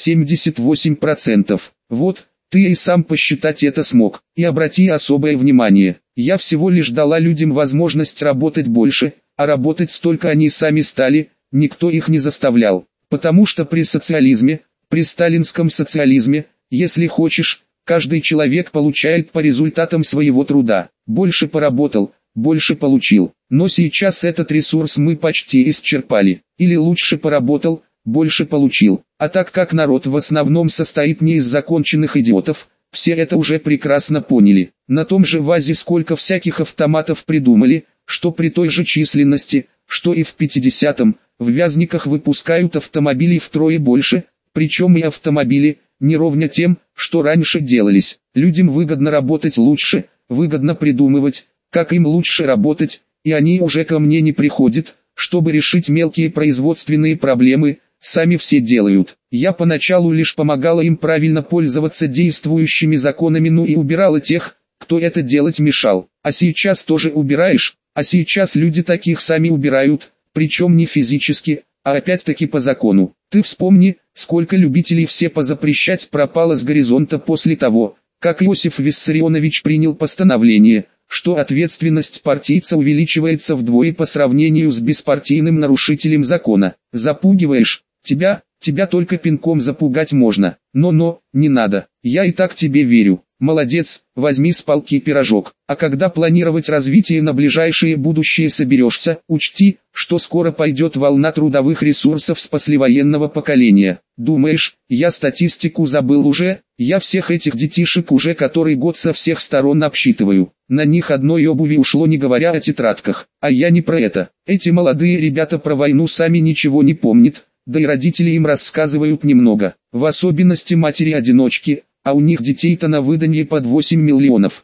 78%. Вот, ты и сам посчитать это смог. И обрати особое внимание, я всего лишь дала людям возможность работать больше, а работать столько они сами стали, никто их не заставлял. Потому что при социализме, при сталинском социализме, если хочешь, каждый человек получает по результатам своего труда. Больше поработал, больше получил. Но сейчас этот ресурс мы почти исчерпали. Или лучше поработал, больше получил. А так как народ в основном состоит не из законченных идиотов, все это уже прекрасно поняли. На том же ВАЗе сколько всяких автоматов придумали, что при той же численности, что и в 50-м, в Вязниках выпускают автомобилей втрое больше, причем и автомобили, не ровня тем, что раньше делались. Людям выгодно работать лучше, выгодно придумывать, как им лучше работать, и они уже ко мне не приходят, чтобы решить мелкие производственные проблемы, сами все делают. Я поначалу лишь помогала им правильно пользоваться действующими законами, ну и убирала тех, кто это делать мешал. А сейчас тоже убираешь, а сейчас люди таких сами убирают, причем не физически, а опять-таки по закону. Ты вспомни, сколько любителей все позапрещать пропало с горизонта после того, как Иосиф Виссарионович принял постановление, что ответственность партийца увеличивается вдвое по сравнению с беспартийным нарушителем закона. Запугиваешь, тебя только пинком запугать можно. Но, не надо, я и так тебе верю. Молодец, возьми с палки пирожок. А когда планировать развитие на ближайшее будущее соберешься, учти, что скоро пойдет волна трудовых ресурсов с послевоенного поколения. Думаешь, я статистику забыл уже? Я всех этих детишек уже который год со всех сторон обсчитываю. На них одной обуви ушло, не говоря о тетрадках. А я не про это. Эти молодые ребята про войну сами ничего не помнят, да и родители им рассказывают немного. В особенности матери-одиночки. А у них детей-то на выданье под 8 миллионов,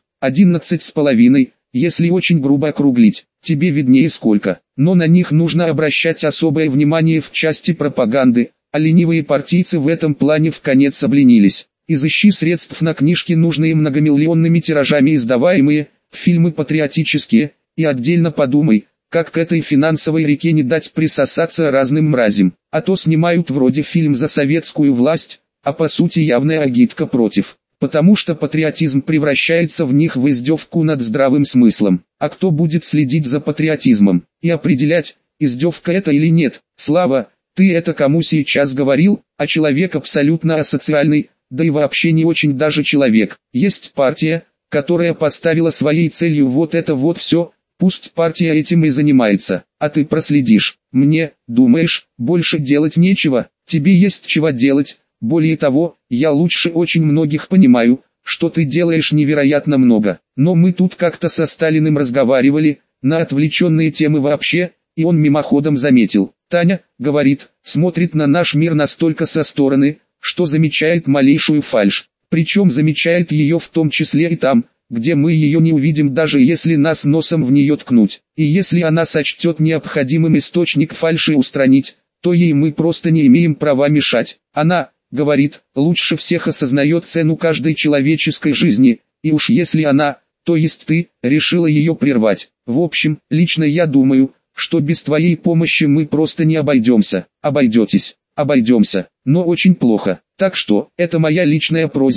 11,5, если очень грубо округлить, тебе виднее сколько. Но на них нужно обращать особое внимание в части пропаганды, а ленивые партийцы в этом плане вконец обленились. Изыщи средств на книжки, нужные многомиллионными тиражами издаваемые, фильмы патриотические, и отдельно подумай, как к этой финансовой реке не дать присосаться разным мразям. А то снимают вроде фильм за советскую власть, а по сути явная агитка против, потому что патриотизм превращается в них в издевку над здравым смыслом. А кто будет следить за патриотизмом и определять, издевка это или нет? Слава, ты это кому сейчас говорил? А человек абсолютно асоциальный, да и вообще не очень даже человек. Есть партия, которая поставила своей целью вот это вот все, пусть партия этим и занимается, а ты проследишь. Мне, думаешь, больше делать нечего? Тебе есть чего делать. Более того, я лучше очень многих понимаю, что ты делаешь невероятно много. Но мы тут как-то со Сталиным разговаривали, на отвлеченные темы вообще, и он мимоходом заметил. Таня, говорит, смотрит на наш мир настолько со стороны, что замечает малейшую фальшь. Причем замечает ее в том числе и там, где мы ее не увидим, даже если нас носом в нее ткнуть. И если она сочтет необходимым источник фальши устранить, то ей мы просто не имеем права мешать. Она, говорит, лучше всех осознает цену каждой человеческой жизни, и уж если она, то есть ты, решила ее прервать. В общем, лично я думаю, что без твоей помощи мы просто не обойдемся. Обойдемся, но очень плохо. Так что, это моя личная просьба,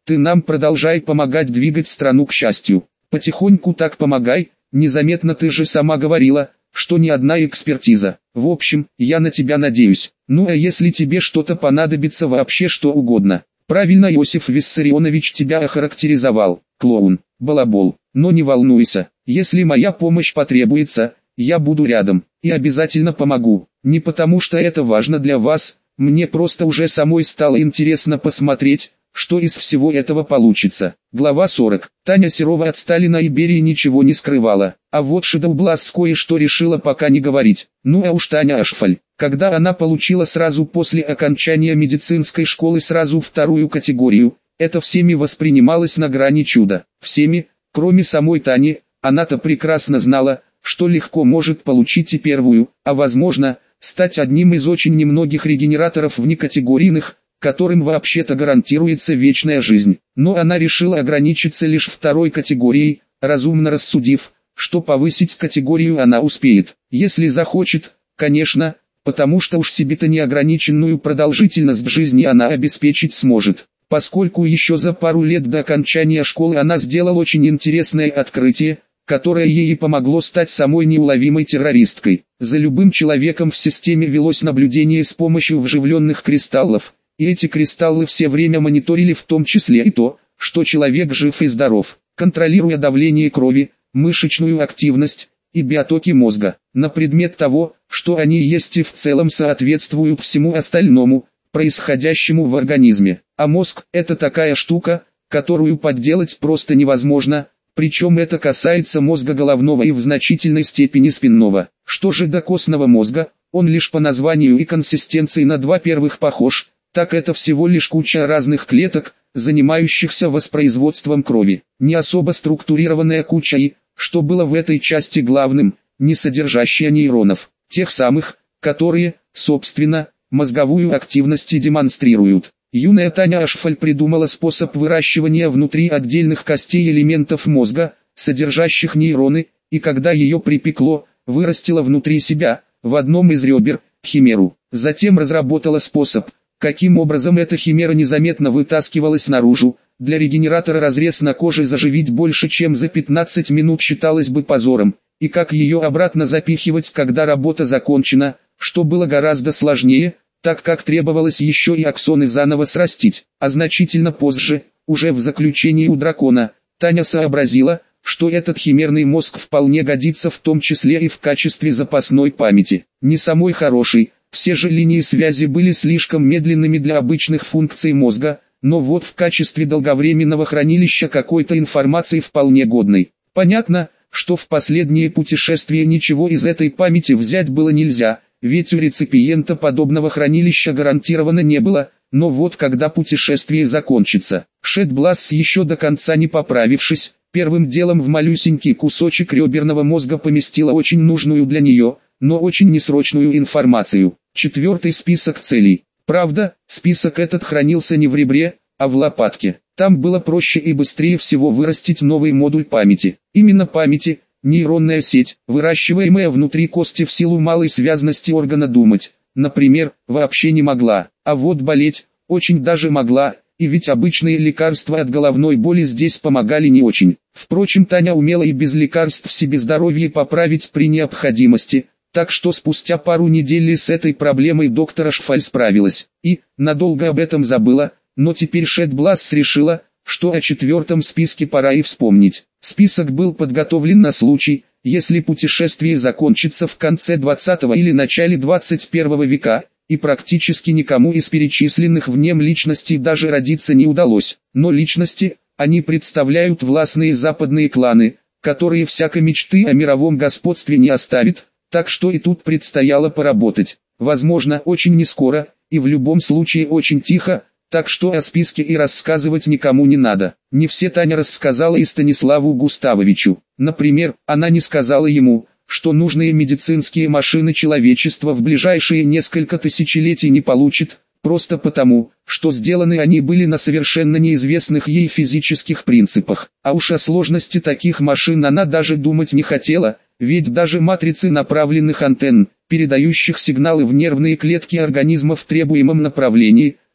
Ты нам продолжай помогать двигать страну к счастью. Потихоньку так помогай, незаметно, ты же сама говорила, что ни одна экспертиза. В общем, я на тебя надеюсь. Ну а если тебе что-то понадобится, вообще что угодно. Правильно Иосиф Виссарионович тебя охарактеризовал, клоун, балабол. Но не волнуйся, если моя помощь потребуется, я буду рядом, и обязательно помогу. Не потому что это важно для вас, мне просто уже самой стало интересно посмотреть, что из всего этого получится. Глава 40. Таня Серова от Сталина и Берии ничего не скрывала, а вот Шидоублас кое-что решила пока не говорить. Ну а уж Таня Ашфаль, когда она получила сразу после окончания медицинской школы сразу вторую категорию, это всеми воспринималось на грани чуда. Всеми, кроме самой Тани, она-то прекрасно знала, что легко может получить и первую, а возможно, стать одним из очень немногих регенераторов внекатегорийных, которым вообще-то гарантируется вечная жизнь. Но она решила ограничиться лишь второй категорией, разумно рассудив, что повысить категорию она успеет, если захочет, конечно, потому что уж себе-то неограниченную продолжительность жизни она обеспечить сможет. Поскольку еще за пару лет до окончания школы она сделала очень интересное открытие, которое ей и помогло стать самой неуловимой террористкой. За любым человеком в системе велось наблюдение с помощью вживленных кристаллов, и эти кристаллы все время мониторили в том числе и то, что человек жив и здоров, контролируя давление крови, мышечную активность и биотоки мозга, на предмет того, что они есть и в целом соответствуют всему остальному, происходящему в организме. А мозг – это такая штука, которую подделать просто невозможно, причем это касается мозга головного и в значительной степени спинного. Что же до костного мозга, он лишь по названию и консистенции на два первых похож, так это всего лишь куча разных клеток, занимающихся воспроизводством крови. Не особо структурированная куча и, что было в этой части главным, не содержащая нейронов, тех самых, которые, собственно, мозговую активность и демонстрируют. Юная Таня Ашфаль придумала способ выращивания внутри отдельных костей элементов мозга, содержащих нейроны, и когда ее припекло, вырастила внутри себя, в одном из ребер, химеру. Затем разработала способ, каким образом эта химера незаметно вытаскивалась наружу. Для регенератора разрез на коже заживить больше чем за 15 минут считалось бы позором, и как ее обратно запихивать, когда работа закончена, что было гораздо сложнее, так как требовалось еще и аксоны заново срастить. А значительно позже, уже в заключении у дракона, Таня сообразила, что этот химерный мозг вполне годится в том числе и в качестве запасной памяти. Не самой хорошей, все же линии связи были слишком медленными для обычных функций мозга, но вот в качестве долговременного хранилища какой-то информации вполне годной. Понятно, что в последние путешествия ничего из этой памяти взять было нельзя, ведь у реципиента подобного хранилища гарантированно не было, но вот когда путешествие закончится, Шидоублас, еще до конца не поправившись, первым делом в малюсенький кусочек реберного мозга поместила очень нужную для нее, но очень несрочную информацию. 4-й список целей. Правда, список этот хранился не в ребре, а в лопатке. Там было проще и быстрее всего вырастить новый модуль памяти. Именно памяти, нейронная сеть, выращиваемая внутри кости в силу малой связности органа думать, например, вообще не могла. А вот болеть, очень даже могла, и ведь обычные лекарства от головной боли здесь помогали не очень. Впрочем, Таня умела и без лекарств себе здоровье поправить при необходимости, так что спустя пару недель с этой проблемой доктор Ашфаль справилась, и, надолго об этом забыла, но теперь Шидоублас решила, что о 4-м списке пора и вспомнить. Список был подготовлен на случай, если путешествие закончится в конце 20 или начале 21 века, и практически никому из перечисленных в нем личностей даже родиться не удалось. Но личности, они представляют властные западные кланы, которые всякой мечты о мировом господстве не оставят, так что и тут предстояло поработать. Возможно, очень нескоро, и в любом случае очень тихо, так что о списке и рассказывать никому не надо. Не все Таня рассказала и Станиславу Густавовичу. Например, она не сказала ему, что нужные медицинские машины человечество в ближайшие несколько тысячелетий не получит, просто потому, что сделаны они были на совершенно неизвестных ей физических принципах. А уж о сложности таких машин она даже думать не хотела, ведь даже матрицы направленных антенн, передающих сигналы в нервные клетки организма в требуемом направлении,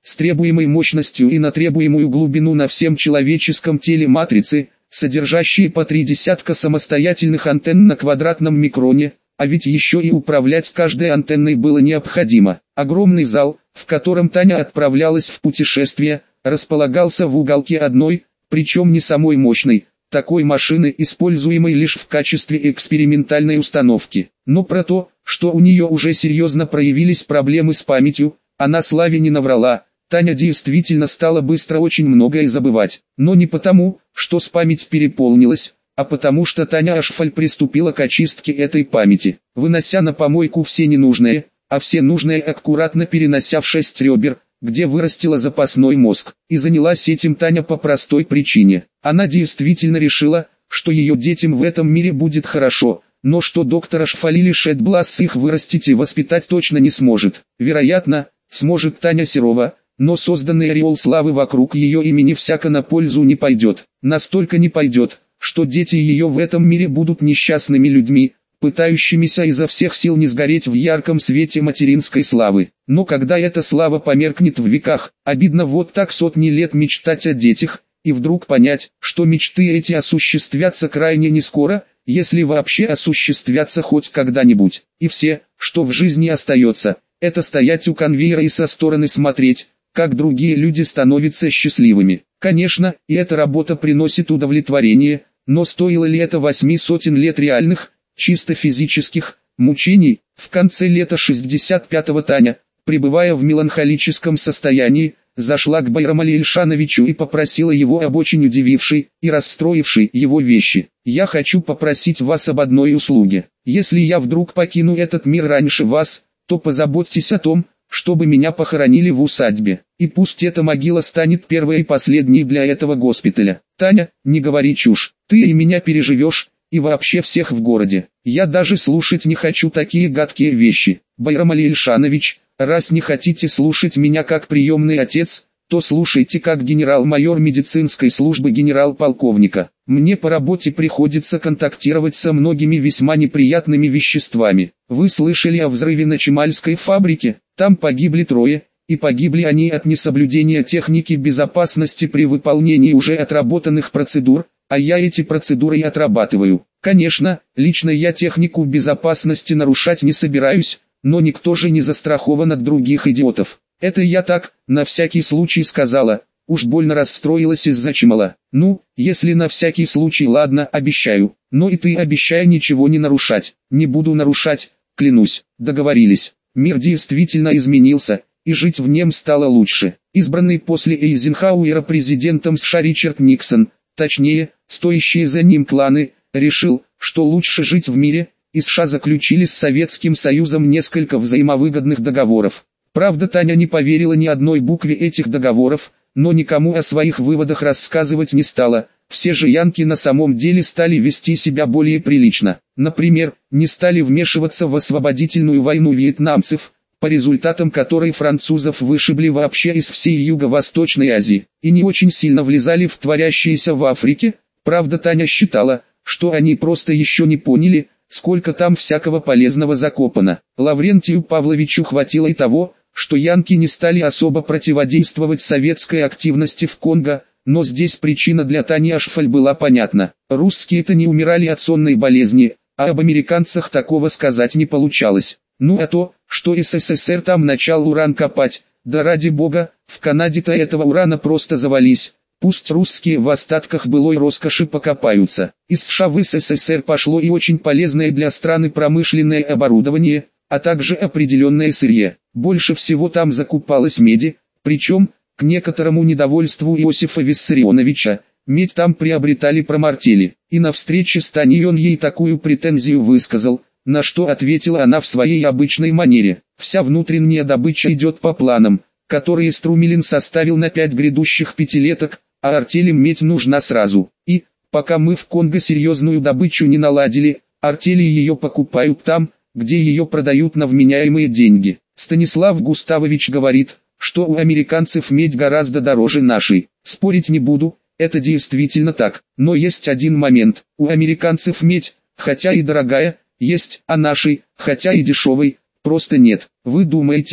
с требуемой мощностью и на требуемую глубину на всем человеческом теле матрицы, содержащие по 3 десятка самостоятельных антенн на квадратном микроне, а ведь еще и управлять каждой антенной было необходимо. Огромный зал, в котором Таня отправлялась в путешествие, располагался в уголке одной, причем не самой мощной, такой машины, используемой лишь в качестве экспериментальной установки. Но про то, что у нее уже серьезно проявились проблемы с памятью, она Славе не наврала. Таня действительно стала быстро очень многое забывать, но не потому, что с память переполнилась, а потому что Таня Ашфаль приступила к очистке этой памяти, вынося на помойку все ненужное, а все нужное аккуратно перенося в 6 ребер, где вырастила запасной мозг. И занялась этим Таня по простой причине. Она действительно решила, что ее детям в этом мире будет хорошо, но что доктор Ашфаль или Шетблас их вырастить и воспитать точно не сможет. Вероятно, сможет Таня Серова, но созданный ореол славы вокруг ее имени всяко на пользу не пойдет. Настолько не пойдет, что дети ее в этом мире будут несчастными людьми, пытающимися изо всех сил не сгореть в ярком свете материнской славы. Но когда эта слава померкнет в веках, обидно вот так сотни лет мечтать о детях, и вдруг понять, что мечты эти осуществятся крайне нескоро, если вообще осуществятся хоть когда-нибудь. И все, что в жизни остается, это стоять у конвейера и со стороны смотреть, как другие люди становятся счастливыми. Конечно, и эта работа приносит удовлетворение, но стоило ли это 800 лет реальных, чисто физических, мучений? В конце лета 65-го Таня, пребывая в меланхолическом состоянии, зашла к Байрамали Ильшановичу и попросила его об очень удивившей и расстроившей его вещи. «Я хочу попросить вас об одной услуге. Если я вдруг покину этот мир раньше вас, то позаботьтесь о том, чтобы меня похоронили в усадьбе, и пусть эта могила станет первой и последней для этого госпиталя. Таня, не говори чушь, ты и меня переживешь, и вообще всех в городе. Я даже слушать не хочу такие гадкие вещи. Байрамали Ильшанович, раз не хотите слушать меня как приемный отец, то слушайте как генерал-майор медицинской службы генерал-полковника. Мне по работе приходится контактировать со многими весьма неприятными веществами. Вы слышали о взрыве на Чемальской фабрике? Там погибли 3, и погибли они от несоблюдения техники безопасности при выполнении уже отработанных процедур, а я эти процедуры и отрабатываю. Конечно, лично я технику безопасности нарушать не собираюсь, но никто же не застрахован от других идиотов. Это я так, на всякий случай сказала, уж больно расстроилась из-за Чемала. Ну, если на всякий случай, ладно, обещаю, но и ты обещай ничего не нарушать. Не буду нарушать, клянусь. Договорились. Мир действительно изменился, и жить в нем стало лучше. Избранный после Эйзенхауэра президентом США Ричард Никсон, точнее, стоящие за ним кланы, решил, что лучше жить в мире, и США заключили с Советским Союзом несколько взаимовыгодных договоров. Правда, Таня не поверила ни одной букве этих договоров, но никому о своих выводах рассказывать не стала. Все же янки на самом деле стали вести себя более прилично. Например, не стали вмешиваться в освободительную войну вьетнамцев, по результатам которой французов вышибли вообще из всей Юго-Восточной Азии, и не очень сильно влезали в творящееся в Африке. Правда, Таня считала, что они просто еще не поняли, сколько там всякого полезного закопано. Лаврентию Павловичу хватило и того, что янки не стали особо противодействовать советской активности в Конго, но здесь причина для Тани Ашфаль была понятна. Русские-то не умирали от сонной болезни, а об американцах такого сказать не получалось. Ну а то, что СССР там начал уран копать, да ради бога, в Канаде-то этого урана просто завались. Пусть русские в остатках былой роскоши покопаются. Из США в СССР пошло и очень полезное для страны промышленное оборудование, а также определенное сырье. Больше всего там закупалось меди, причем, к некоторому недовольству Иосифа Виссарионовича, медь там приобретали промартели. И на встрече с Таней он ей такую претензию высказал, на что ответила она в своей обычной манере. Вся внутренняя добыча идет по планам, которые Струмилин составил на 5 грядущих пятилеток, а артелям медь нужна сразу. И, пока мы в Конго серьезную добычу не наладили, артели ее покупают там, где ее продают на вменяемые деньги. Станислав Густавович говорит, что у американцев медь гораздо дороже нашей. Спорить не буду, это действительно так. Но есть один момент. У американцев медь, хотя и дорогая, есть, а нашей, хотя и дешевой, просто нет. Вы думаете,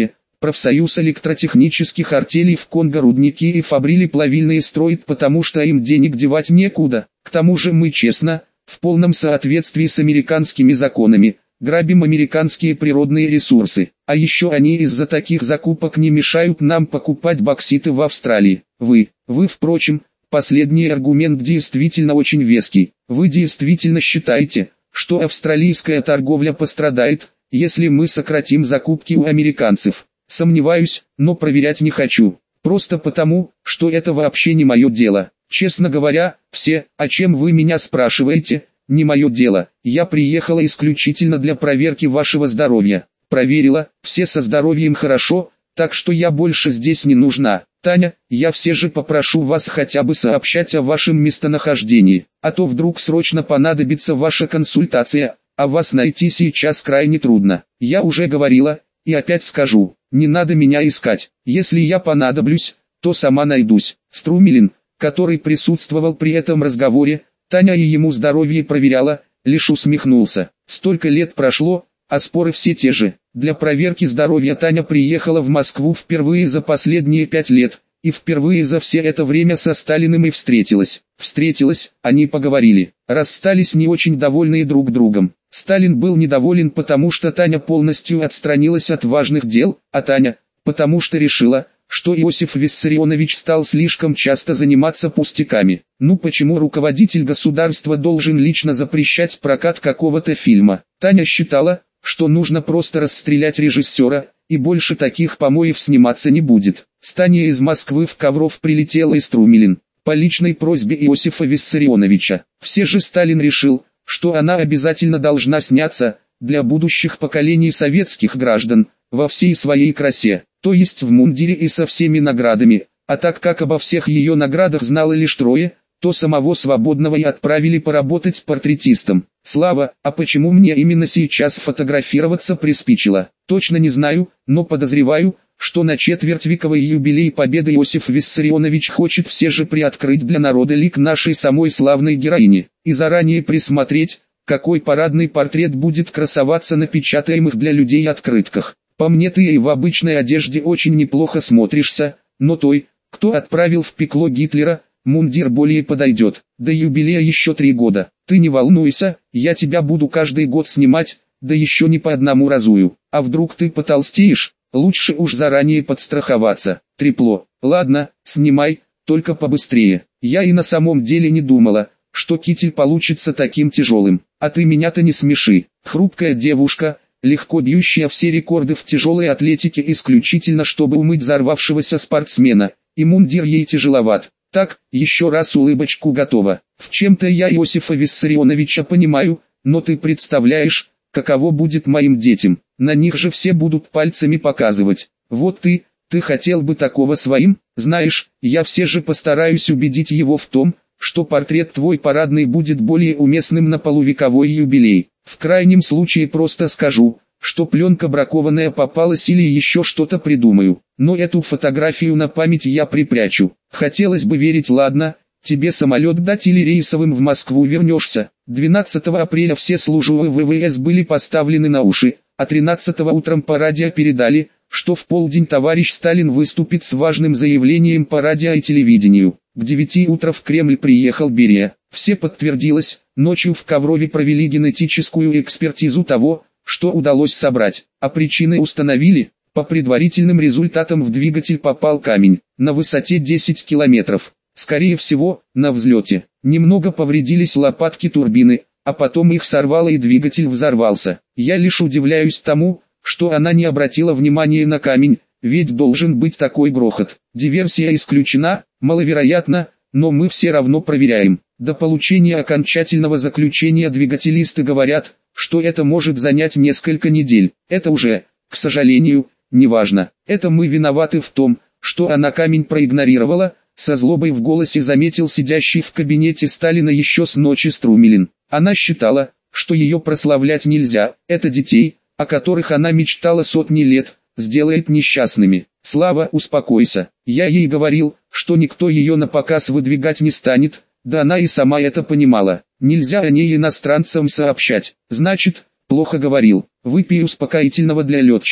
Профсоюз электротехнических артелей в Конго рудники и фабрили плавильные строит, потому что им денег девать некуда. К тому же мы честно, в полном соответствии с американскими законами, грабим американские природные ресурсы. А еще они из-за таких закупок не мешают нам покупать бокситы в Австралии. Вы, впрочем, последний аргумент действительно очень веский. Вы действительно считаете, что австралийская торговля пострадает, если мы сократим закупки у американцев? Сомневаюсь, но проверять не хочу. Просто потому, что это вообще не мое дело. Честно говоря, все, о чем вы меня спрашиваете, не мое дело. Я приехала исключительно для проверки вашего здоровья. Проверила, все со здоровьем хорошо, так что я больше здесь не нужна. Таня, я все же попрошу вас хотя бы сообщать о вашем местонахождении, а то вдруг срочно понадобится ваша консультация, а вас найти сейчас крайне трудно. Я уже говорила, и опять скажу, не надо меня искать. Если я понадоблюсь, то сама найдусь. Струмилин, который присутствовал при этом разговоре, Таня и ему здоровье проверяла, лишь усмехнулся. Столько лет прошло, а споры все те же. Для проверки здоровья Таня приехала в Москву впервые за последние 5 лет, и впервые за все это время со Сталиным и встретилась. Они поговорили, расстались не очень довольные друг другом. Сталин был недоволен, потому что Таня полностью отстранилась от важных дел, а Таня, потому что решила, что Иосиф Виссарионович стал слишком часто заниматься пустяками. Ну почему руководитель государства должен лично запрещать прокат какого-то фильма? Таня считала, что нужно просто расстрелять режиссера, и больше таких помоев сниматься не будет. С Таней из Москвы в Ковров прилетела и Струмилин, по личной просьбе Иосифа Виссарионовича. Все же Сталин решил, что она обязательно должна сняться, для будущих поколений советских граждан, во всей своей красе, то есть в мундире и со всеми наградами, а так как обо всех ее наградах знало лишь трое, то самого Свободного и отправили поработать портретистом. Слава, а почему мне именно сейчас фотографироваться приспичило? Точно не знаю, но подозреваю, что на четвертьвековой юбилей Победы Иосиф Виссарионович хочет все же приоткрыть для народа лик нашей самой славной героини, и заранее присмотреть, какой парадный портрет будет красоваться на печатаемых для людей открытках. По мне ты и в обычной одежде очень неплохо смотришься, но той, кто отправил в пекло Гитлера, мундир более подойдет. До юбилея еще 3 года. Ты не волнуйся, я тебя буду каждый год снимать, да еще не по одному разую. А вдруг ты потолстеешь, лучше уж заранее подстраховаться. Трепло. Ладно, снимай, только побыстрее. Я и на самом деле не думала, что китель получится таким тяжелым. А ты меня-то не смеши. Хрупкая девушка, легко бьющая все рекорды в тяжелой атлетике исключительно чтобы умыть взорвавшегося спортсмена, и мундир ей тяжеловат. Так, еще раз улыбочку готова. В чем-то я Иосифа Виссарионовича понимаю, но ты представляешь, каково будет моим детям. На них же все будут пальцами показывать. Вот ты хотел бы такого своим? Знаешь, я все же постараюсь убедить его в том, что портрет твой парадный будет более уместным на полувековой юбилей. В крайнем случае просто скажу, что пленка бракованная попалась или еще что-то придумаю. Но эту фотографию на память я припрячу. Хотелось бы верить, ладно, тебе самолет дать или рейсовым в Москву вернешься. 12 апреля все службы ВВС были поставлены на уши, а 13 утром по радио передали, что в полдень товарищ Сталин выступит с важным заявлением по радио и телевидению. К 9 утра в Кремль приехал Берия. Все подтвердилось, ночью в Коврове провели генетическую экспертизу того, что удалось собрать, а причины установили. По предварительным результатам в двигатель попал камень, на высоте 10 километров. Скорее всего, на взлете. Немного повредились лопатки турбины, а потом их сорвало и двигатель взорвался. Я лишь удивляюсь тому, что она не обратила внимания на камень, ведь должен быть такой грохот. Диверсия исключена, маловероятно, но мы все равно проверяем. До получения окончательного заключения двигателисты говорят, что это может занять несколько недель. Это уже, к сожалению, не важно. Это мы виноваты в том, что она камень проигнорировала, со злобой в голосе заметил сидящий в кабинете Сталина еще с ночи Струмилин. Она считала, что ее прославлять нельзя, это детей, о которых она мечтала сотни лет, сделает несчастными. Слава, успокойся, я ей говорил, что никто ее на показ выдвигать не станет, да она и сама это понимала. Нельзя о ней иностранцам сообщать. Значит, плохо говорил. Выпей успокоительного для летчиков.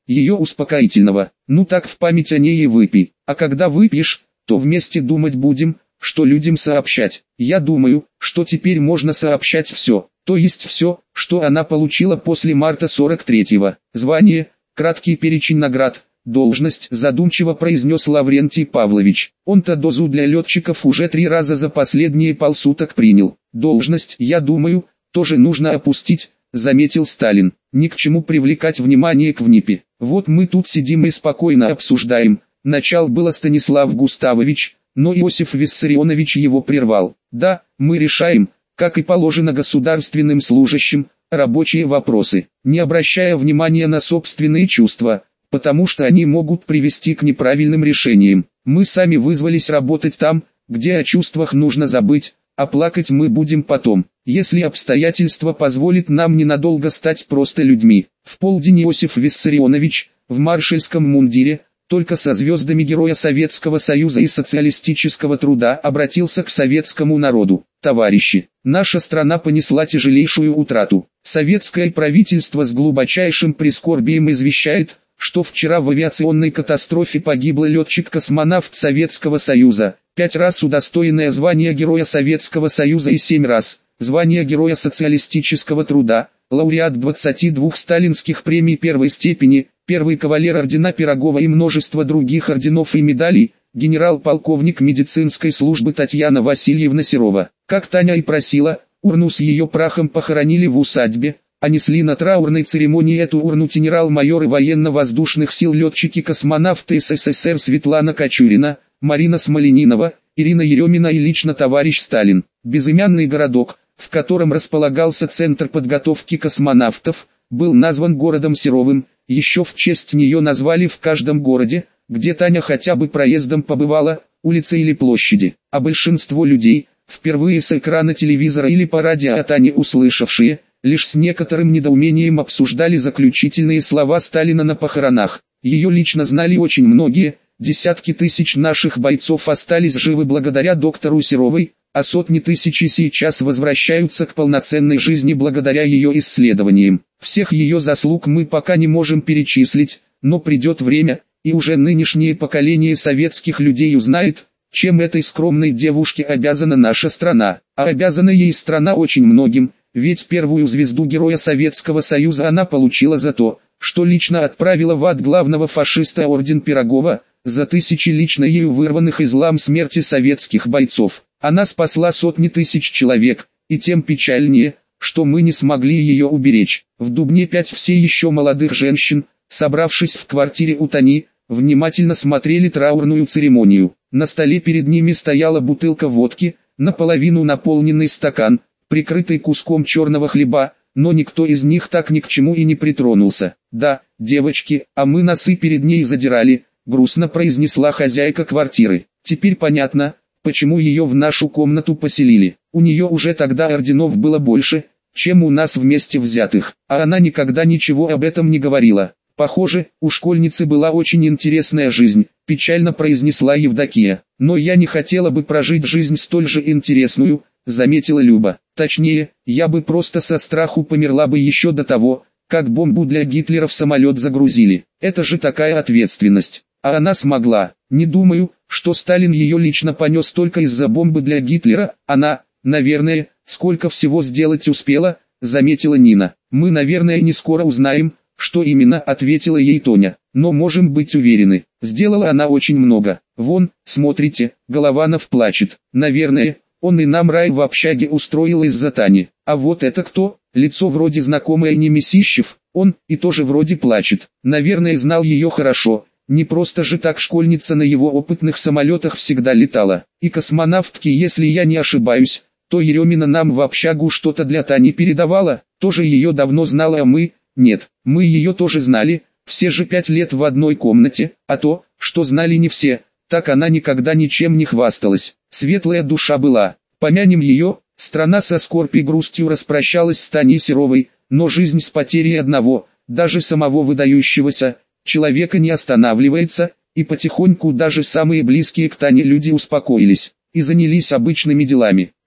ее успокоительного. Ну так в память о ней и выпей. А когда выпьешь, то вместе думать будем, что людям сообщать. Я думаю, что теперь можно сообщать все, то есть все, что она получила после марта 43-го. Звание, краткий перечень наград, должность, задумчиво произнес Лаврентий Павлович. Он-то дозу для летчиков уже 3 раза за последние полсуток принял. Должность, я думаю, тоже нужно опустить, заметил Сталин. Ни к чему привлекать внимание к ВНИПе. Вот мы тут сидим и спокойно обсуждаем. Начал было Станислав Густавович, но Иосиф Виссарионович его прервал. Да, мы решаем, как и положено государственным служащим, рабочие вопросы, не обращая внимания на собственные чувства, потому что они могут привести к неправильным решениям. Мы сами вызвались работать там, где о чувствах нужно забыть, а плакать мы будем потом, если обстоятельства позволят нам ненадолго стать просто людьми. В полдень Иосиф Виссарионович, в маршальском мундире, только со звездами Героя Советского Союза и социалистического труда, обратился к советскому народу. Товарищи, наша страна понесла тяжелейшую утрату. Советское правительство с глубочайшим прискорбием извещает, что вчера в авиационной катастрофе погибл летчик-космонавт Советского Союза, 5 раз удостоенное звания Героя Советского Союза и 7 раз звания Героя Социалистического труда, лауреат 22 сталинских премий первой степени, первый кавалер ордена Пирогова и множество других орденов и медалей, генерал-полковник медицинской службы Татьяна Васильевна Серова. Как Таня и просила, урну с ее прахом похоронили в усадьбе, а несли на траурной церемонии эту урну генерал-майоры военно-воздушных сил летчики-космонавты СССР Светлана Кочурина, Марина Смоленинова, Ирина Еремина и лично товарищ Сталин. Безымянный городок, в котором располагался Центр подготовки космонавтов, был назван городом Серовым. Еще в честь нее назвали в каждом городе, где Таня хотя бы проездом побывала, улицы или площади. А большинство людей, впервые с экрана телевизора или по радио о Тане услышавшие, лишь с некоторым недоумением обсуждали заключительные слова Сталина на похоронах. Ее лично знали очень многие, десятки тысяч наших бойцов остались живы благодаря доктору Серовой, а сотни тысяч сейчас возвращаются к полноценной жизни благодаря ее исследованиям. Всех ее заслуг мы пока не можем перечислить, но придет время, и уже нынешнее поколение советских людей узнает, чем этой скромной девушке обязана наша страна. А обязана ей страна очень многим, ведь первую звезду Героя Советского Союза она получила за то, что лично отправила в ад главного фашиста орден Пирогова, за тысячи лично ею вырванных из лам смерти советских бойцов. Она спасла сотни тысяч человек, и тем печальнее, что мы не смогли ее уберечь. В Дубне 5 все еще молодых женщин, собравшись в квартире у Тани, внимательно смотрели траурную церемонию. На столе перед ними стояла бутылка водки, наполовину наполненный стакан, прикрытый куском черного хлеба, но никто из них так ни к чему и не притронулся. «Да, девочки, а мы носы перед ней задирали», — грустно произнесла хозяйка квартиры. «Теперь понятно, почему ее в нашу комнату поселили. У нее уже тогда орденов было больше, чем у нас вместе взятых, а она никогда ничего об этом не говорила. Похоже, у школьницы была очень интересная жизнь», — печально произнесла Евдокия. «Но я не хотела бы прожить жизнь столь же интересную», — заметила Люба. «Точнее, я бы просто со страху померла бы еще до того, как бомбу для Гитлера в самолет загрузили. Это же такая ответственность. А она смогла. Не думаю, что Сталин ее лично понес только из-за бомбы для Гитлера. Она, наверное, сколько всего сделать успела», — заметила Нина. «Мы, наверное, не скоро узнаем, что именно», — ответила ей Тоня. «Но можем быть уверены, сделала она очень много. Вон, смотрите, Голованов плачет. Наверное, он и нам рай в общаге устроил из-за Тани. А вот это кто? Лицо вроде знакомое Немесищев, он и тоже вроде плачет. Наверное, знал ее хорошо. Не просто же так школьница на его опытных самолетах всегда летала. И космонавтки, если я не ошибаюсь, то Еремина нам в общагу что-то для Тани передавала, тоже ее давно знала, а мы, нет, мы ее тоже знали, все же 5 лет в одной комнате, а то, что знали не все, так она никогда ничем не хвасталась. Светлая душа была, помянем ее». Страна со скорбь и грустью распрощалась с Таней Серовой, но жизнь с потерей одного, даже самого выдающегося человека не останавливается, и потихоньку даже самые близкие к Тане люди успокоились и занялись обычными делами.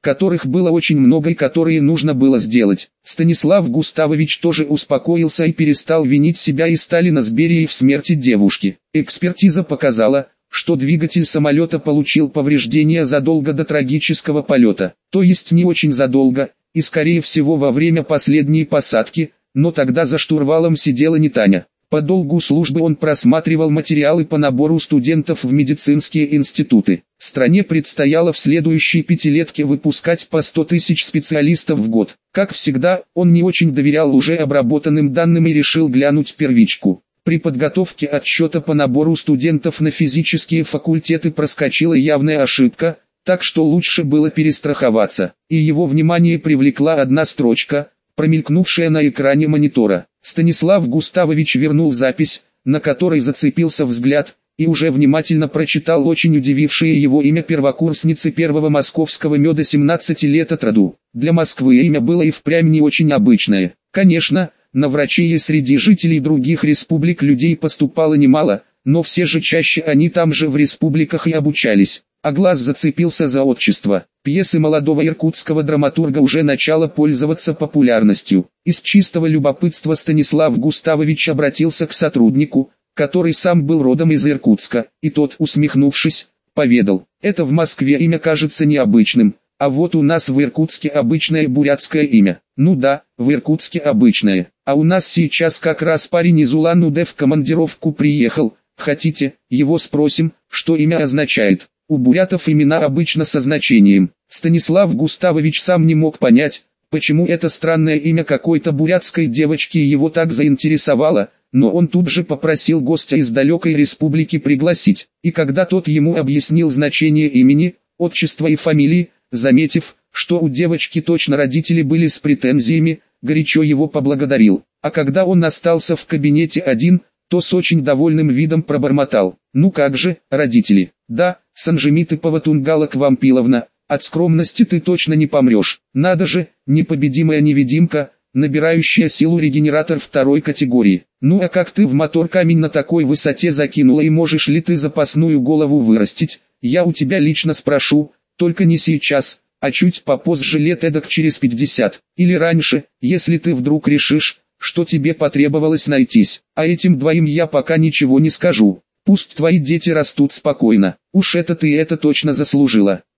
которых было очень много и которые нужно было сделать. Станислав Густавович тоже успокоился и перестал винить себя и Сталина с Берией в смерти девушки. Экспертиза показала, что двигатель самолета получил повреждения задолго до трагического полета, то есть не очень задолго, и скорее всего во время последней посадки, но тогда за штурвалом сидела не Таня. По долгу службы он просматривал материалы по набору студентов в медицинские институты. Стране предстояло в следующей пятилетке выпускать по 100 тысяч специалистов в год. Как всегда, он не очень доверял уже обработанным данным и решил глянуть первичку. При подготовке отчета по набору студентов на физические факультеты проскочила явная ошибка, так что лучше было перестраховаться. И его внимание привлекла одна строчка, промелькнувшая на экране монитора. Станислав Густавович вернул запись, на которой зацепился взгляд, и уже внимательно прочитал очень удивившее его имя первокурсницы первого московского меда 17 лет от роду. Для Москвы имя было и впрямь не очень обычное. Конечно, на врачей и среди жителей других республик людей поступало немало, но все же чаще они там же в республиках и обучались. А глаз зацепился за отчество. Пьесы молодого иркутского драматурга уже начала пользоваться популярностью. Из чистого любопытства Станислав Густавович обратился к сотруднику, который сам был родом из Иркутска, и тот, усмехнувшись, поведал: «Это в Москве имя кажется необычным, а вот у нас в Иркутске обычное бурятское имя». «Ну да, в Иркутске обычное, а у нас сейчас как раз парень из Улан-Удэ в командировку приехал, хотите, его спросим, что имя означает?» У бурятов имена обычно со значением. Станислав Густавович сам не мог понять, почему это странное имя какой-то бурятской девочки его так заинтересовало, но он тут же попросил гостя из далекой республики пригласить. И когда тот ему объяснил значение имени, отчества и фамилии, заметив, что у девочки точно родители были с претензиями, горячо его поблагодарил. А когда он остался в кабинете один, то с очень довольным видом пробормотал: «Ну как же, родители?» «Да, Санжемитыпова Тунгала Квампиловна, от скромности ты точно не помрешь. Надо же, непобедимая невидимка, набирающая силу регенератор второй категории. Ну а как ты в мотор камень на такой высоте закинула и можешь ли ты запасную голову вырастить? Я у тебя лично спрошу, только не сейчас, а чуть попозже лет эдак через 50, или раньше, если ты вдруг решишь, что тебе потребовалось найтись. А этим двоим я пока ничего не скажу. Пусть твои дети растут спокойно, уж это ты это точно заслужила».